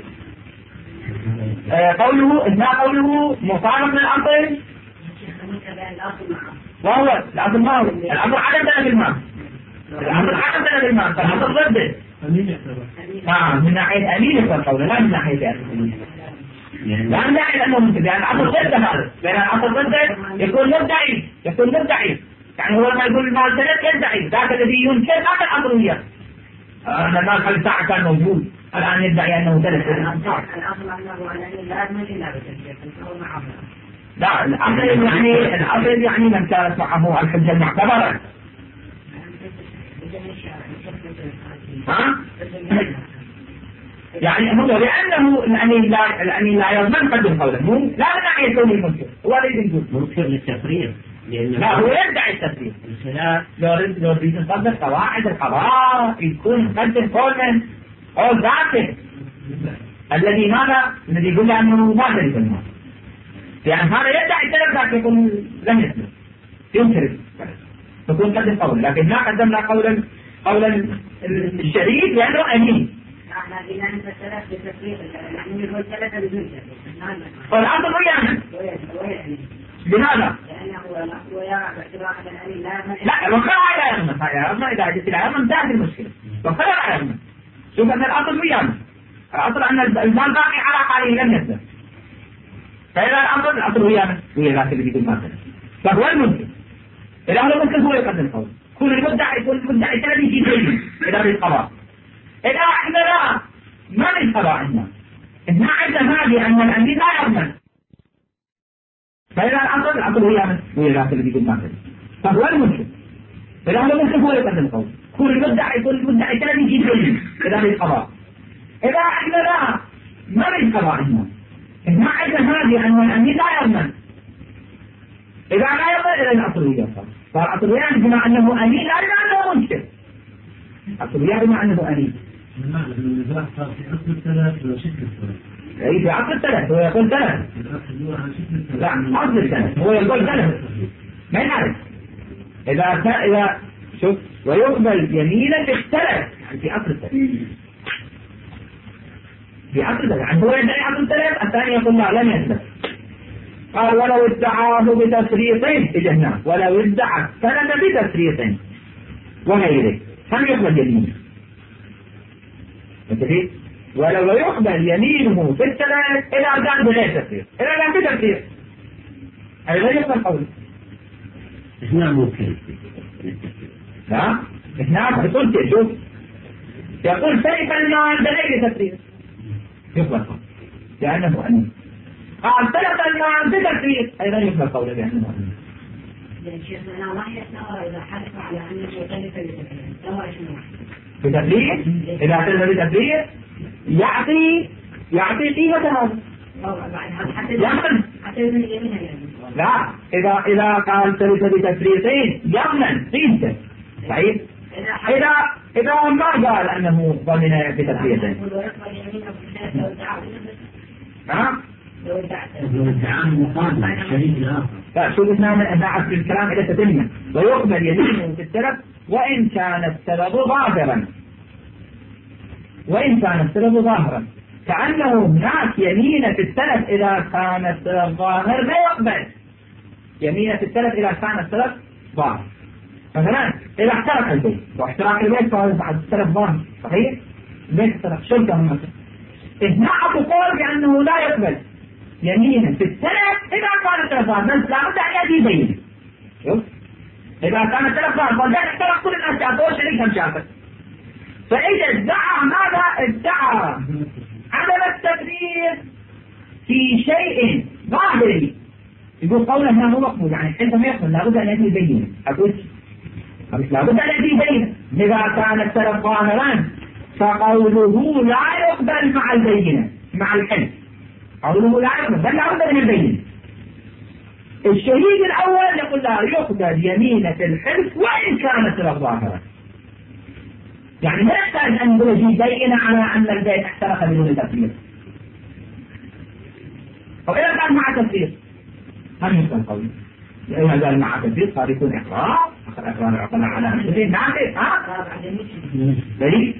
آه قوله إذا قوله مطابق للأصل وهو الأصل ما هو الأصل عدم تلف المال الأصل عدم تلف المال فالأصل ضده آه من ناحية أمين يكون قوله لا من ناحية أمين لا من ناحية أنه ممكن لأن الأصل ضده هذا لأن الأصل ضده يكون مدعي يكون مدعي يعني هو ما يقول المال تلف يدعي ذاك الذي ينكر ذاك الأصلية أنا المال خلال ساعة كان موجود الآن يدعي أنه تلف الأصل أنه لا يضمن إلا بتلفيق فهو معه لا الأصل يعني الأصل يعني من كانت معه الحجة المعتبرة ها؟ يعني هو لأنه الأني لا الأني لا يضمن قدم قوله مو لا من ناحية كونه المنكر هو الذي يقول منكر للتفريط لا هو يدعي التفريط لو لو يريد يطبق قواعد القضاء يكون يقدم قولا قول ذاته الذي ماذا الذي يقول له أنه ما تلف المال يعني هذا يدعي التلف لكن يكون لم يسلم ينكر تكون قدم قول لكن ما قدمنا قولا قولا الشريك لأنه أمين احنا قلنا انت الثلاث بتفريق يعني يقول ثلاثة بدون والأصل ويانا. لماذا؟ لا الوقائع لا يضمن، لا يضمن إذا جئت لا يضمن انتهت المشكلة. الوقائع لا يضمن. شوف أن الأصل ويانا. الأصل أن المال باقي على حاله لم يسلم. فإذا الأصل الأصل ويانا ويا ذاك اللي بيقول ما سلم. فهو الممكن. إذا هو الممكن هو يقدم القول. كل المدعي كل المدعي الثاني يجي يبين إذا بالقضاء. إذا إحنا لا ما بالقضاء عندنا. إحنا عندنا هذه أن الأمين لا يضمن. فإذا الأصل الأصل ويانا ويا ذاك اللي بيقول ما سلم. فهو الممكن. إذا هو الممكن هو يقدم القول. كل المدعي كل المدعي الثاني يجي يبين إذا بالقضاء. إذا إحنا لا ما بالقضاء عندنا. إحنا عندنا هذه أن الأمين لا يضمن. إذا لا يضمن إلى الأصل ويانا. فالأصليان بما أنه أمين لا أنه منكر. الأصليان بما أنه أمين. بمعنى أن النزاع صار في أصل الثلاث ولا شكل الثلاث؟ أي في أصل الثلاث هو يقول ثلاث. لا أصل الثلاث هو يقول ثلاث. ما يعرف. إذا إذا شوف ويقبل يمينا اختلف يعني في أصل الثلاث. في أصل الثلاث يعني هو يدعي أصل الثلاث الثاني يقول لا لم يثبت. قال ولو ادعاه بتفريط اجهناه ولو ادعى السند بتفريط وغيره هم يقبل يمينه. انتبه ولو يقبل يمينه في الثلاث إذا كان بغير تفريط إذا كان بتفريط أيضا يقبل قوله. إحنا ممكن لا إحنا يقول كيف شوف يقول سيف المال بغير تفريط يقبل قوله لأنه أمين. قال ثلاث المال بتفريط أيضا يقبل قوله لأنه أمين. يعني شيخنا ما يحتمل إذا حلف على أنه يختلف بتفريط لو إيش بتفريط إذا اعتمد بتفريط يعطي يعطي قيمة هذا. يمن لا إذا إذا قال ثلث بتفريطين يمن قيمته صحيح. إذا إذا ما قال أنه ضمن بتفريطين ها لو ادعاه مقابل الشريك الآخر. فشو قلنا نعرف في الكلام إلى تتمة ويقبل يمينه في السلف وإن كان السلف ظاهرا وإن كان السلف ظاهرا كأنه هناك يمين في السلف إذا كان السلف ظاهر لا يقبل يمين في السلف إذا كان السلف ظاهر. مثلا إذا احترق البيت واحتراق البيت فهو بعد السلف ظاهر صحيح البيت احترق شركة هم مثلا هنا أبو قول بأنه لا يقبل يمينا في السلف إذا كان السلف ظاهر بس لابد أن يأتي يبين. شوف إذا كان السلف ظاهر وجاء احترق كل الأشياء فهو شريك هم شافت. فإذا ادعى ماذا ادعى عدم التفريط في شيء ظاهري يقول قوله هنا هو مقبول يعني حتى ما يقبل لابد أن يأتي يبين. أقول لابد أن يأتي يبين إذا كان السلف ظاهرا فقوله لا يقبل مع البينة مع الحلف قوله لا يقبل بل لابد من البينة. الشهيد الأول يقول لا يقبل يمينة الحلف وإن كانت السلف ظاهرا يعني ما يحتاج أن يجي بينة على أن البيت احترق بدون تفريط. وإذا كان مع تفريط هم يقبل قوله إذا قال مع تفريط صار يكون إقرار أخر إقرار عقنا على أنفسه ناقص ها ليه؟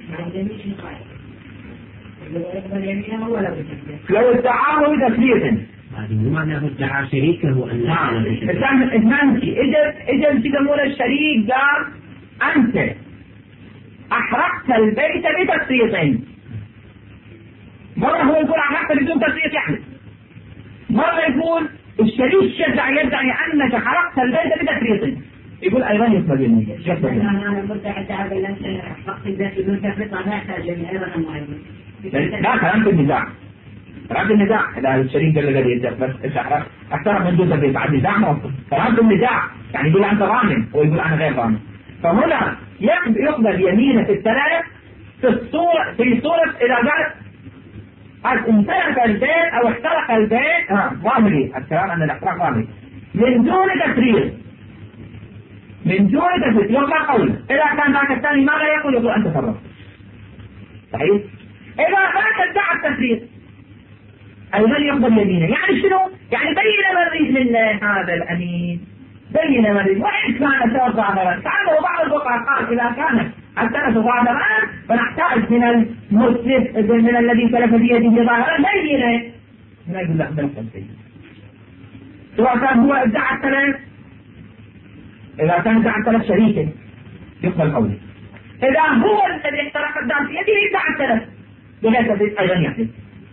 لو ادعاه بتفريط ما له ادعى شريكه أن لا الإسلام إثمانتي إجل إجل تقول الشريك قال أنت أحرقت البيت بتفريط مرة هو يقول أحرقت بدون تفريط يحلف مرة يقول الشريك شجع يدعي أنك حرقت البيت بتفريط يقول أيضا يقبل يمينك. أنا مدعي تعب أن أنت حرقت البيت بدون تفريط ما يحتاج أيضا أن لا كلام في النزاع كلام في النزاع إذا الشريك قال الذي يدعي بس إيش أحرقت أكثر من دون تفريط بعد نزاع مرفوض كلام في النزاع يعني يقول أنت ضامن ويقول أنا غير ضامن. فهنا يقبل يمينة الثلاث في الصورة في صورة إذا قالت قد انتهك البيت أو احترق البيت ها ظاهري الكلام أن الاحتراق ظاهري من دون تفريط من دون تفريط يقبل قوله. إذا كان ذاك الثاني ماذا يقول يقول أنت تفرط صحيح. إذا كان ادعى التفريط أيضا يقبل يمينه يعني شنو؟ يعني بين مريض لله هذا الأمين بين مريض وإن كان السلف ظاهرا كأنه بعض الفقهاء قال إذا كان السلف ظاهرا فنحتاج من المسلف من الذي سلف بيده ظاهرا بينه هنا يقول لا بنفس الشيء. سواء كان هو ادعى الثلاث، إذا كان ادعى الثلاث شريكا يقبل قوله. إذا هو الذي احترق الدار في يده ادعى الثلاث بغير تفريط أيضا يحدث.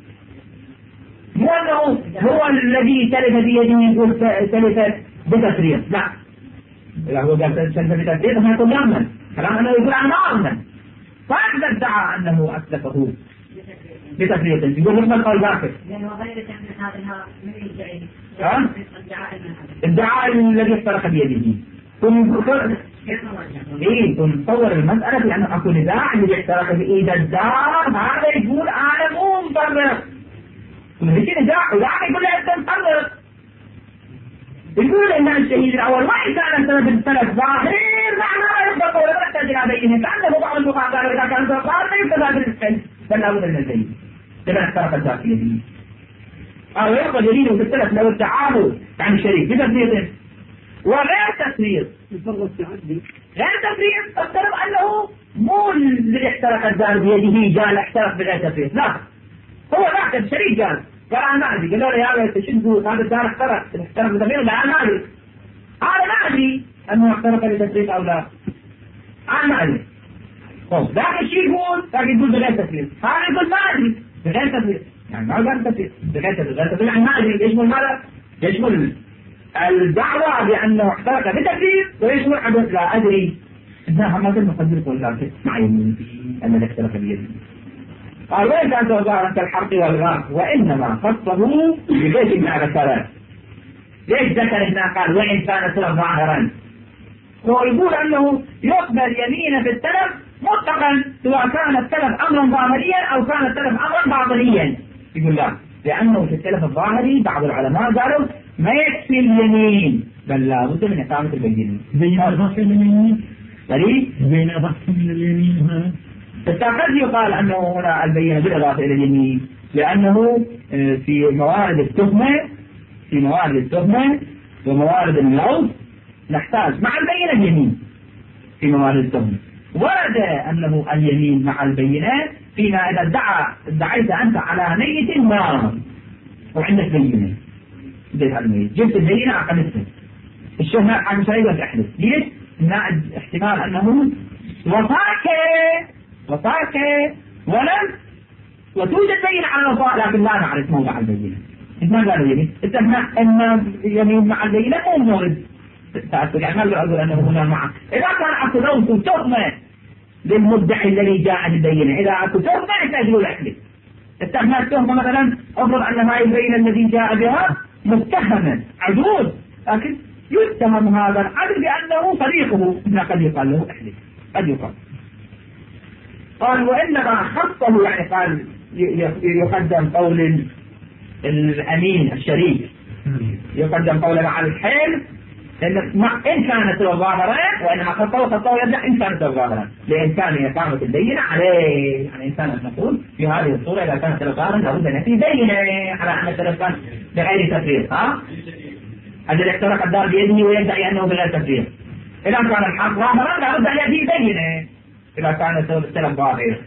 مو أنه هو الذي تلف بيده يقول تلف بتفريط، لا. إذا هو قال تلف بتفريط هنا يقول يأمن، كلام أنه يقول أنا ما أمن. فإذا ادعى أنه أتلفه بتفريط يقول يقبل قول باكر. لأنه غير تحديث هذا من يدعي. ها؟ الدعاء الذي احترق بيده. ثم إيه ثم تصور المسألة لأنه أكو نزاع اللي احترق بإيد الدار هذا يقول أنا مو مفرق. ثم هيك نزاع وقاعد يقول له أنت مفرق. يقول إن الشهيد الأول وإن كان السبب الثلاث ظاهر معناه يبقى ولا تحتاج إلى بينه كأنه بعض الفقهاء قالوا إذا كان ظاهر يبقى بالفعل بل لا بد من البين. لمن احترق الدار في يده. أو يبقى دليله بالثلاث لو التعامل عن شريك بتفريط وغير تفريط. غير تفريط افترض أنه مو اللي احترق الدار بيده قال احترق بغير تفريط، لا هو ذاك الشريك قال قال أنا أدري قالوا له يا أخي تشدوا هذا الدار احترق احترق بتفريط لا أنا أدري أنا ما أدري أنه احترق بتفريط أو لا أنا ما أدري. طب ذاك الشيء يقول ذاك يقول بغير تفريط هذا يقول ما أدري بغير تفريط يعني ما قال تفريط بغير تفريط بغير تفريط يعني ما أدري يشمل ماذا؟ يشمل الدعوة بأنه احترق بتفريط ويشمل عدد لا أدري إنها ما تم قدر تقول ذلك مع يمين أن احترق بيده. قال وين كانت ظاهرا كالحرق والغرق وإنما خصه ببيت مع ذكرات. ليش ذكر هنا قال وإن كان سلف ظاهرا؟ هو يقول أنه يقبل يمين في السلف مطلقا سواء كان السلف أمرا ظاهريا أو كان السلف أمرا باطنيا. يقول لا لأنه في السلف الظاهري بعض العلماء قالوا ما يكفي اليمين بل لا بد من إقامة البينة. بين أضافة من اليمين؟ سليم؟ بين أضافة من اليمين هذا؟ فقد يقال أنه هنا البينة بالإضافة إلى اليمين لأنه في موارد التهمة في موارد التهمة وموارد اللوث نحتاج مع البينة اليمين في موارد التهمة. ورد أنه اليمين مع البينة فيما إذا ادعى ادعيت أنت على ميت ما وعندك بينة جبت البينة عقدتها الشهنة عن شيء تحدث ليش؟ احتمال أنه وفاك وفاك ولم وتوجد بينة على الوفاء لكن لا نعرف موضع البينة. ما قالوا يمين اتفقنا أن يمين مع البينة مو مورد تأثر يعني ما أقول أنه هنا معه. إذا كان أكو لوث وتهمة للمدعي الذي جاء بالبينة إذا أكو تهمة يحتاج له الأحدث. التهمة التهمة مثلا أفرض أن هاي البينة الذي جاء بها متهما عدود لكن يتهم هذا العدل بأنه صديقه هنا قد يقال له احدث قد يقال. قال وإنما خصه يعني قال يقدم قول الأمين الشريك يقدم قوله على الحيل إن إن كانت ظاهرة وإنما خصه خصه يبدأ إن كانت ظاهرة لإمكان إقامة البينة عليه يعني إنسان المفروض في هذه الصورة إذا كانت ظاهرة لابد أن في بينة على أن التلفان بغير تفريط ها الذي احترق الدار بيده ويدعي أنه بغير تفريط. إذا كان الحق ظاهرا لابد أن يأتي بينة إذا كان السلف ظاهر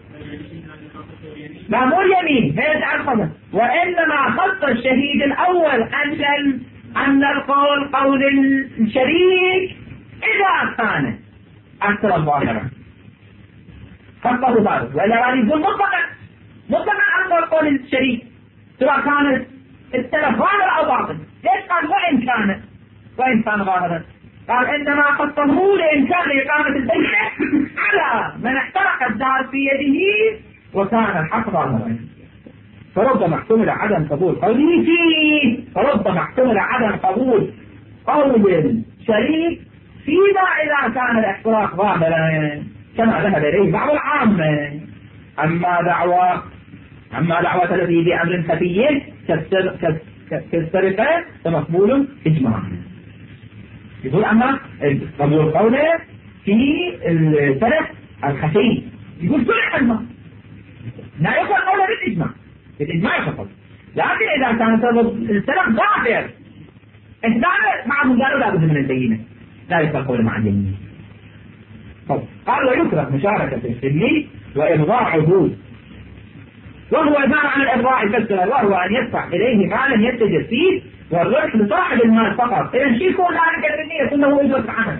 لا مو اليمين هي القدر. وإنما خص الشهيد الأول أن أن القول قول الشريك إذا كان أكثر ظاهرا خصه ظاهر وإلا يقول مطلقا مطلقا أن قول الشريك سواء كانت السلف ظاهر أو باطن. ليش قال وإن كان وإن كان ظاهرا؟ قال إنما خصه لإمكان إقامة البينة على من احترق الدار في يده وكان الحق ظاهرا. فربما احتمل عدم قبول قوله فيه فربما احتمل عدم قبول قول الشريك فيما إذا كان الاحتراق ظاهرا كما ذهب إليه بعض العامة. أما دعوة أما دعوة التي بأمر خفي كالسرقة فمقبول إجماعا. يقول أما قبول قوله في السرق الخفي يقول سرق الماء لا يقول قوله بالإجماع بالإجماع فقط. لكن إذا كان السرق ظاهر إحداث معهم قالوا لا بد من البينة لا يقول قوله مع اليمين. قال ويكره مشاركة الشريك وإرضاعه وهو عبارة عن الإرضاع الفسر، وهو أن يدفع إليه مالا يتجر فيه والربح لصاحب المال فقط. إذا شيء يكون ذلك النية كله أجرة عمل.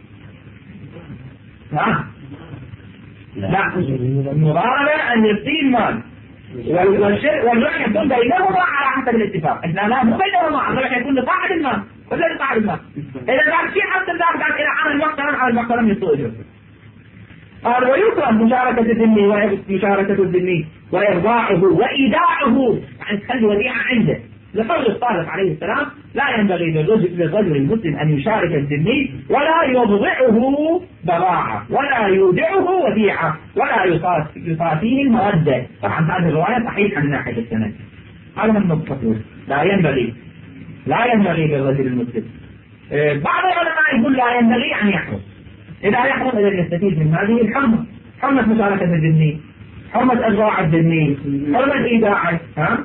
ها؟ لا، المضاربة أن يعطيه المال والربح يكون بينهما على حسب الاتفاق. إحنا لا مو بينهما، الربح يكون لصاحب المال ولا لصاحب المال. إذا كان في حد ذاك قال إلى عمل محترم على المحترم يسوء أجرته. قال ويكره مشاركة الذمي ومشاركة الذمي وإرضاعه وإيداعه، يعني تخلي وديعة عنده. لقول الصادق عليه السلام لا ينبغي للرجل المسلم أن يشارك الذمي ولا يضيعه بضاعة ولا يودعه وديعة ولا يصافيه المودة. طبعا هذه الرواية صحيحة من ناحية السند. هذا من النقطة، لا ينبغي لا ينبغي للرجل المسلم. بعض العلماء يقول لا ينبغي أن يحرص. إذا يحرص إذا يستفيد من هذه الحرمة، حرمة مشاركة الذمي، حرمة إرضاع الذمي، حرمة إيداعه. ها؟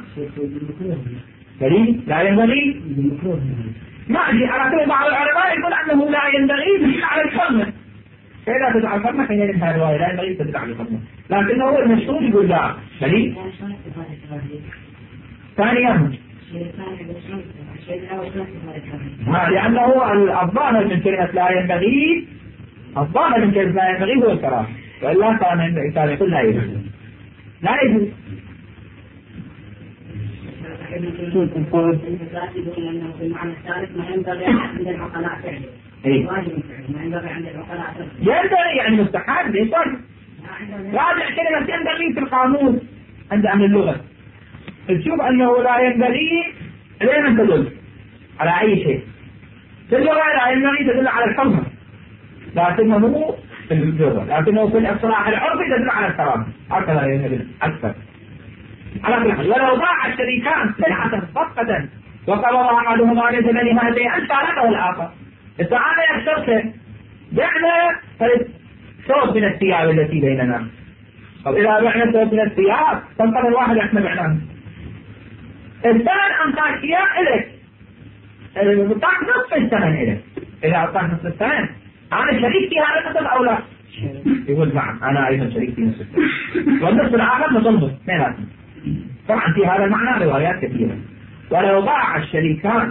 لا ينبغي ما أجي على كل بعض العلماء يقول أنه لا ينبغي دليل على الحرمة، فإذا تدعى الحرمة حين ينتهي الرواية لا ينبغي تدل على الحرمة، لكنه المشهور يقول لا دليل. ثانيا ما لأنه الظاهر من كلمة لا ينبغي، الظاهر من كلمة لا ينبغي هو الكراهة، وإلا كان كان يقول لا يجوز لا يجوز. يقول أنه في المعنى الثالث ما ينبغي عند العقلاء فعله، واجب فعله، ما ينبغي عند العقلاء فعله. ينبغي يعني مستحب يصير. راجع كلمة ينبغي في القاموس عند أهل اللغة، تشوف أنه لا ينبغي لين تدل على أي شيء. في اللغة لا ينبغي تدل على الحرمة، لكنه في اللغة، لكنه في الاصطلاح العرفي تدل على الكراهة. هكذا ينبغي أكثر. على كل حال ولو باع الشريكان سلعة صفقة وقرر أحدهما لثمنها شيئا فارقه الآخر. السعادة يكترك بعنا ثوب من الثياب التي بيننا. طب إذا بعنا ثوب من الثياب تنقل الواحد احنا بعناه. الثمن أنطاك إياه إليك، المطاق نصف الثمن إليك. إذا أعطاك نصف الثمن أنا شريك في هذا النصف أو لا؟ يقول نعم أنا أيضا شريك في نصف الثمن، والنصف الآخر مطلبه ما لازم. طبعا في هذا المعنى روايات كثيرة. ولو باع الشريكان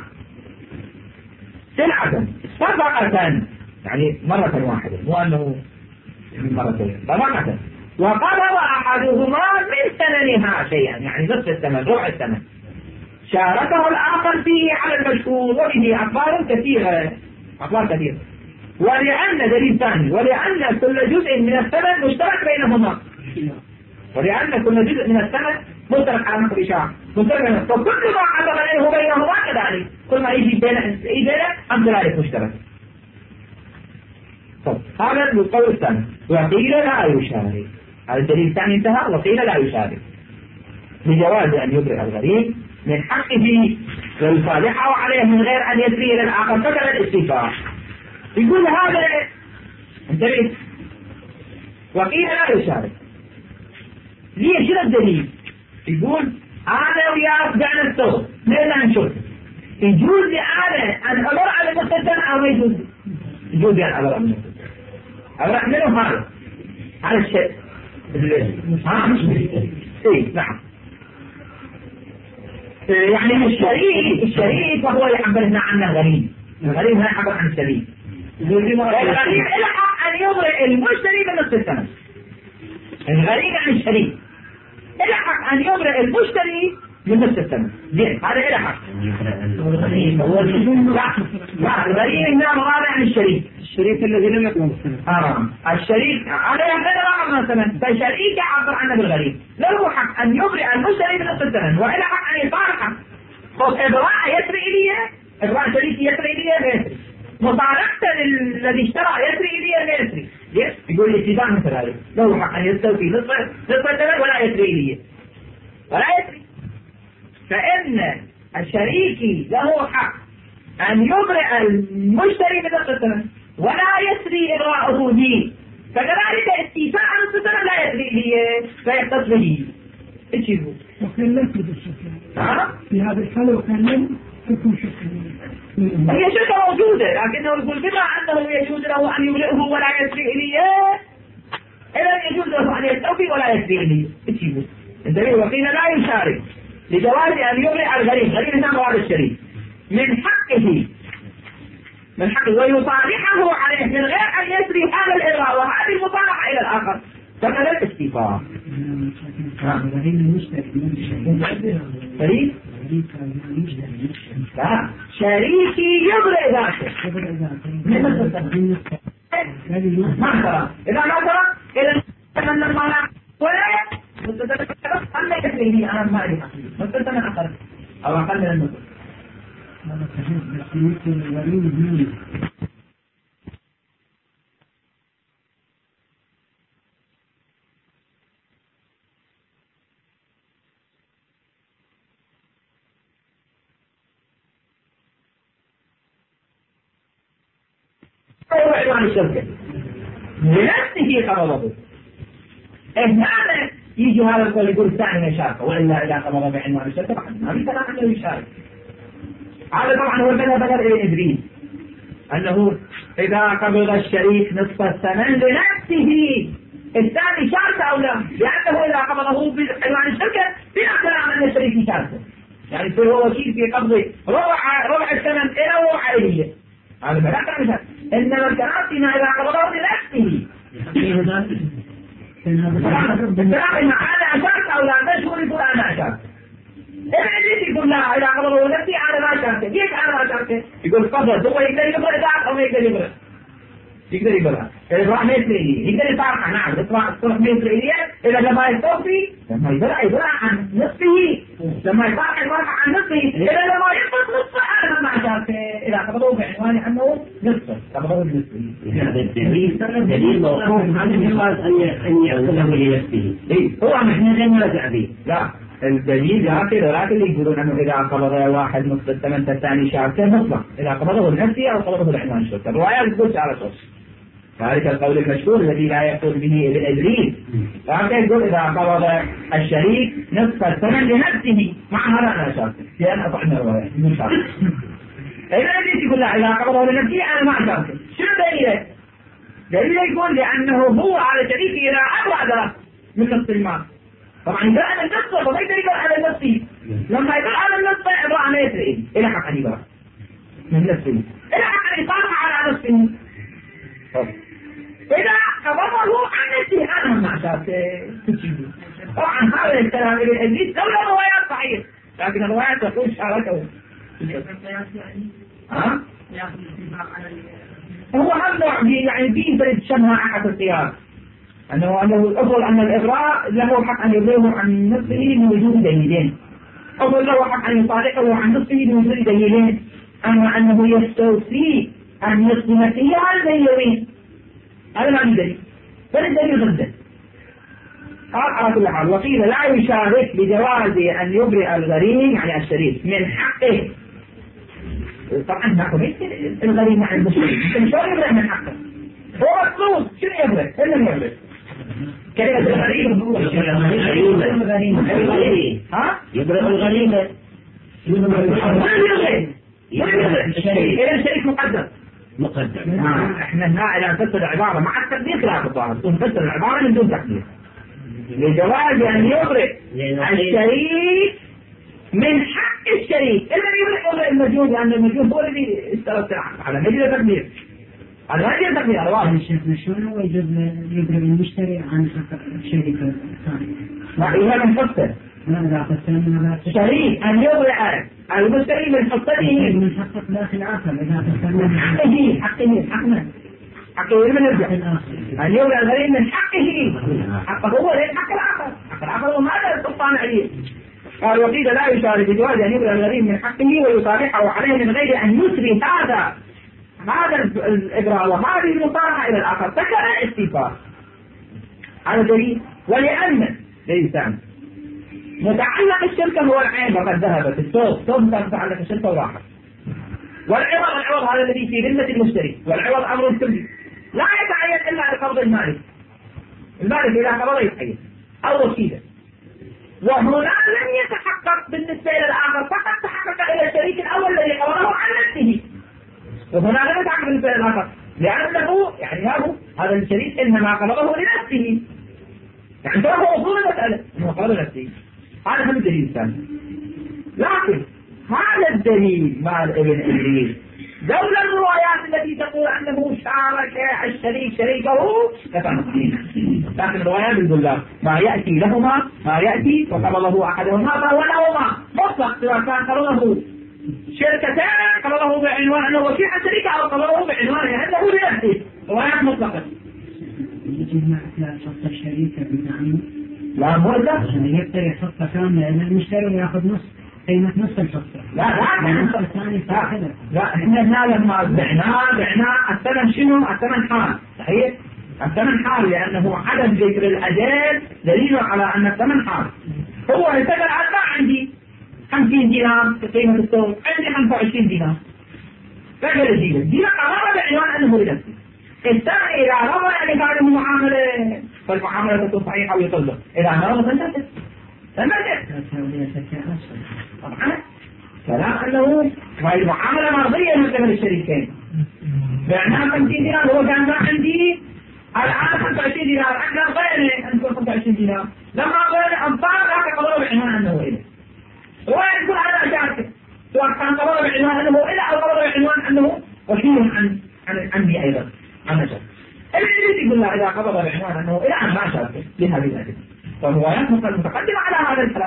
سلعة صفقة يعني مرة واحدة، مو أنه مرتين، صفقة وقرر أحدهما من ثمنها شيئا يعني نصف الثمن ربع الثمن، شاركه الآخر فيه على المشهور وبه أخبار كثيرة أخبار كثيرة. ولأن دليل ثاني ولأن كل جزء من الثمن مشترك بينهما، ولأن كل جزء من الثمن مشترك على نحو الإشاعة مشترك، فكل ما حصل بينه وبينهما كذلك كل ما يجي بين إيدينا أم ذلك مشترك. طب هذا القول الثاني. وقيل لا يشارك، هذا الدليل الثاني انتهى. وقيل لا يشارك لجواز أن يبرئ الغريب من حقه ويصالحه عليه من غير أن يدري إلى الآخر فكذا الاستيفاء. يقول هذا انتبه. وقيل لا يشارك ليه؟ شنو الدليل؟ يقول أنا وياك بعنا الثوب لينا نشوف، يجوز لي أنا أن أمر على المستثنى أو ما يجوز؟ يجوز لي أن أمر على المستثنى. أمر منه هذا هذا الشيء ها مش إيه نعم. يعني الشريك الشريك وهو يعبر هنا عنه غريب، الغريب هنا يعبر عن الشريك. الغريب له حق أن يبرئ المشتري بنصف الثمن. الغريب عن الشريك له حق أن يبرئ المشتري بنصف الثمن. زين هذا له حق. لا الغريب هنا مراد عن الشريك، الشريك الذي لم يكن اه الشريك هذا يعبر عن الثمن، فالشريك يعبر عنه بالغريب له حق أن يبرئ المشتري بنصف الثمن وله حق أن يصالحه. خذ إبراء يسري إليه، إبراء شريك يسري إليه يسري، مصالحة الذي اشترى يسري إليه يسري. يقول لي اتباع مثل هذا له حق أن يستوفي نصف نصف الثمن ولا يسري إليه ولا يسري. فإن الشريك له حق أن يبرئ المشتري بنصف الثمن ولا يسري إبراءه به، فكذلك استيفاء نصف الثمن لا يسري إليه فيختص به. ايش يقول؟ وكان لا يثبت الشركة في هذا الحالة، وكان لم تكون شركة. هي شركة موجودة، لكنه يقول بما أنه يجوز له أن يبرئه ولا يسري إليه إذا يجوز له أن يستوفي ولا يسري إليه. ايش يقول؟ الدليل وقيل لا يشارك لجواز أن يبرئ الغريم، غريم هنا مواد الشريك، من حقه من حقه ويصالحه عليه من غير أن يسري هذا الإغراء وهذه المصالحة إلى الآخر، فهذا الاستيفاء. غريم المشترك شريك؟ لا، شريكي يبرئ ذاته. مثلا إذا مثلا إذا تمنى المال ولا أما يكفيه أنا ما أدري مثلا أنا أقل أو أقل من المثل. هذا صحيح بس مثل الغريم هو عنوان الشركة لنفسه قبضه. هذا يجي هذا القول يقول الثاني يشاركه، وإلا إذا قبض بعنوان الشركة ما في كلام أنه يشارك. هذا طبعا هو المذهب غير ابن إدريس أنه إذا قبض الشريك نصف الثمن لنفسه الثاني شاركه أو لا، لأنه إذا قبضه بعنوان الشركة فيها كلام أن الشريك يشاركه، يعني يصير هو وكيل في قبض ربع ربع الثمن إلى وعليه. هذا ما لا تعرف، إنما الكلام فيما إذا قبضه لنفسه. الكلام مع أنا أشارك أو لا، مشهور يقول أنا أشارك. إيه يقول لا إذا قبضه لنفسي أنا ما أشارك، كيف أنا ما أشارك؟ يقول قبض هو يقدر يبرئ ذاك أو ما يقدر يبرئ؟ يقدر يبرئ. الإبراء ما يسري، يقدر يطارق نعم، الإبراء الصلح ما يسري إذا لما يستوفي لما يبرئ يبرئ عن نصفه، لما يطارق يبرئ عن نصفه، إذا لما يقبض نصفه أنا ما أشارك. إذا قبضه بعنوان أنه نصفه قبضه بنصفه. هذا الدليل دليل موقوف عن الجواز أن يأخذه لنفسه. إيه هو إحنا غير نرجع به. لا الدليل يأخذ، ولكن اللي يقولون أنه إذا قبض واحد نصف الثمن الثاني شاركه مطلق، إذا قبضه لنفسه أو قبضه بعنوان الشركة. الروايات تقول على صوت ذلك القول المشهور الذي لا يقول به ابن إدريس، لكن يقول إذا قبض الشريك نصف الثمن لنفسه مع هذا أنا شاركه، لأن أطعنا الروايات من شاركه. إذا إدريس يقول لا إذا قبضه لنفسه أنا ما شاركه، شنو دليله؟ دليله يقول لأنه هو على شريكه إذا أبعد من نصف المال. طبعا إذا أنا النصف فما يقدر يقول على نفسي، لما يقول على النصف إبراء ما يسري إلى حق أن يبرأ من نفسه، إلى حق أن يصالح على نفسه. إذا قبضه عن نفسه أنا ما شافت تجيبه. طبعا هذا الكلام ابن إدريس لولا روايات صحيح، لكن الروايات تقول شاركه. ها؟ هو هذا يعني دين بريد شمها أحد القياس، أنه أنه الأفضل أن الإبراء له حق أن يبرئه عن نفسه بوجود دليلين، أفضل له حق أن يصالحه عن نفسه بوجود دليلين، أما أنه يستوفي أن يصدم فيه هذا الدليلين، هذا ما عنده دليل، بل الدليل ضده. قال على كل حال وقيل لا يشارك بجواز أن يبرئ الغريم يعني الشريك من حقه. طبعا نحن الغريم عن المشرك شلون يبرئ من حقه؟ هو مطلوب شنو يبرئ؟ إلا يبرئ. كلمة الغريم هو الغريم ها؟ يبرئ الغريم يبرئ يبرئ الشريك. إذا الشريك مقدر مقدم. آه. احنا هنا الى نفسر العبارة مع التقدير خلاف الظاهر، نفسر العبارة من دون تقدير. لجواز ان يبرئ الشريك من حق الشريك، الذي يبرئ المجهول، لان المجهول هو الذي استوى على مجرى تقدير. على مجرى تقدير على واحد. شيخنا شلون هو يبرئ المشتري عن حق الشريك الثاني؟ لا هذا مفسر. ماذا قسمنا شريك أن يبرئ المشتري من حقته من حق الآخر الآخر إذا قسمنا حقه حقه حقنا حقه من يرجع أن يبرئ الغريم من حقه، حقه هو ليس حق الآخر، حق الآخر هو ماذا السلطان عليه. قال وقيل لا يشارك بجواز أن يبرئ الغريم من حقه ويصالحه عليه من غير أن يسري هذا هذا الإبراء وهذه المصالحة إلى الآخر، فكان استيفاء. هذا دليل. ولأن ليسان متعلق الشركة هو العين وقد ذهبت الصوت صوت متعلق الشركة وراحت، والعوض العوض هذا الذي في ذمة المشتري، والعوض أمر كلي لا يتعين إلا بقبض المالك. المالك إذا قبضه يتعين أو وكيله، وهنا لم يتحقق بالنسبة إلى الآخر، فقط تحقق إلى الشريك الأول الذي قبضه عن نفسه، وهنا لم يتحقق بالنسبة إلى الآخر لأنه يعني هذا هذا الشريك إنما قبضه لنفسه، يعني ترى هو أصول المسألة أنه قرض نفسي. هذا هم الدليل الثاني. لكن هذا الدليل مال ابن إدريس دولة الروايات التي تقول أنه شارك الشريك شريكه لفهمتين، لكن الروايات تقول لا، ما يأتي لهما ما يأتي وقبضه أحدهما فهو لهما مطلق، سواء كان قبضه شركتان قبضه بعنوان أنه وكيل شريك أو قبضه بعنوان أنه لنفسه، روايات مطلقة. يجب لا شرط الشريك بمعنى لا مرده عشان يقدر يحط كامل، لأن المشتري يأخذ نص قيمة نص الشطرة. لا لا النص الثاني فاخذه. لا احنا هنا لما بعناه بعناه الثمن شنو؟ الثمن حال، صحيح؟ الثمن حال لأنه عدم ذكر الأجل دليل على أن الثمن حال. هو انتقل على ما عندي خمسين دينار في قيمة السوق، عندي خمسة وعشرين دينار. فقال الدين الدين قرر بعنوان أنه لنفسه. الثمن إذا رضى أن هذه المعاملة فالمعاملة تكون صحيحة ويطلق، إذا ما رضى فانتهت. طبعا كلام أنه المعاملة مرضية من قبل الشريكين. بعناها خمسين دينار هو كان ما عندي الآن خمسة وعشرين دينار، أنا غيري أنتم خمسة وعشرين دينار، لما غيري أنطار ذاك قرروا بعنوان أنه إله. هو يقول هذا أشارك سواء كان قرروا بعنوان أنه إله أو قرروا بعنوان أنه وكيل عن عن عني أيضا عن نشر. اللي يقول لا إذا قرروا بعنوان أنه إله أنا ما أشارك بهذه الأدلة. فالروايات متقدمة على هذا الكلام.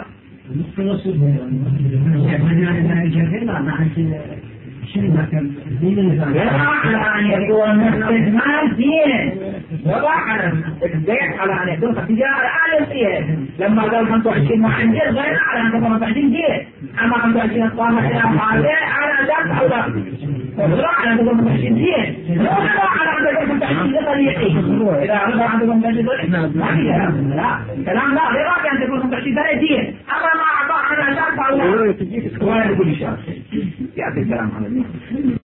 على أن يكون استثمار دين، وضع البيع على أن يكون تجارة على الدين. لما قال خمسة وعشرين ما عندي غير على أن تكون خمسة وعشرين دين، أما خمسة وعشرين الطاهر على على ذات أو لا. وضع على أن تكون خمسة وعشرين دين، وضع على أن تكون خمسة وعشرين طريقي. إذا وضع أن تكون خمسة وعشرين طريقي ما في كلام، لا كلام لا غير أن تكون خمسة وعشرين دين، أما ما أعطى على ذات أو لا. ولا يقول شيء. يأتي الكلام على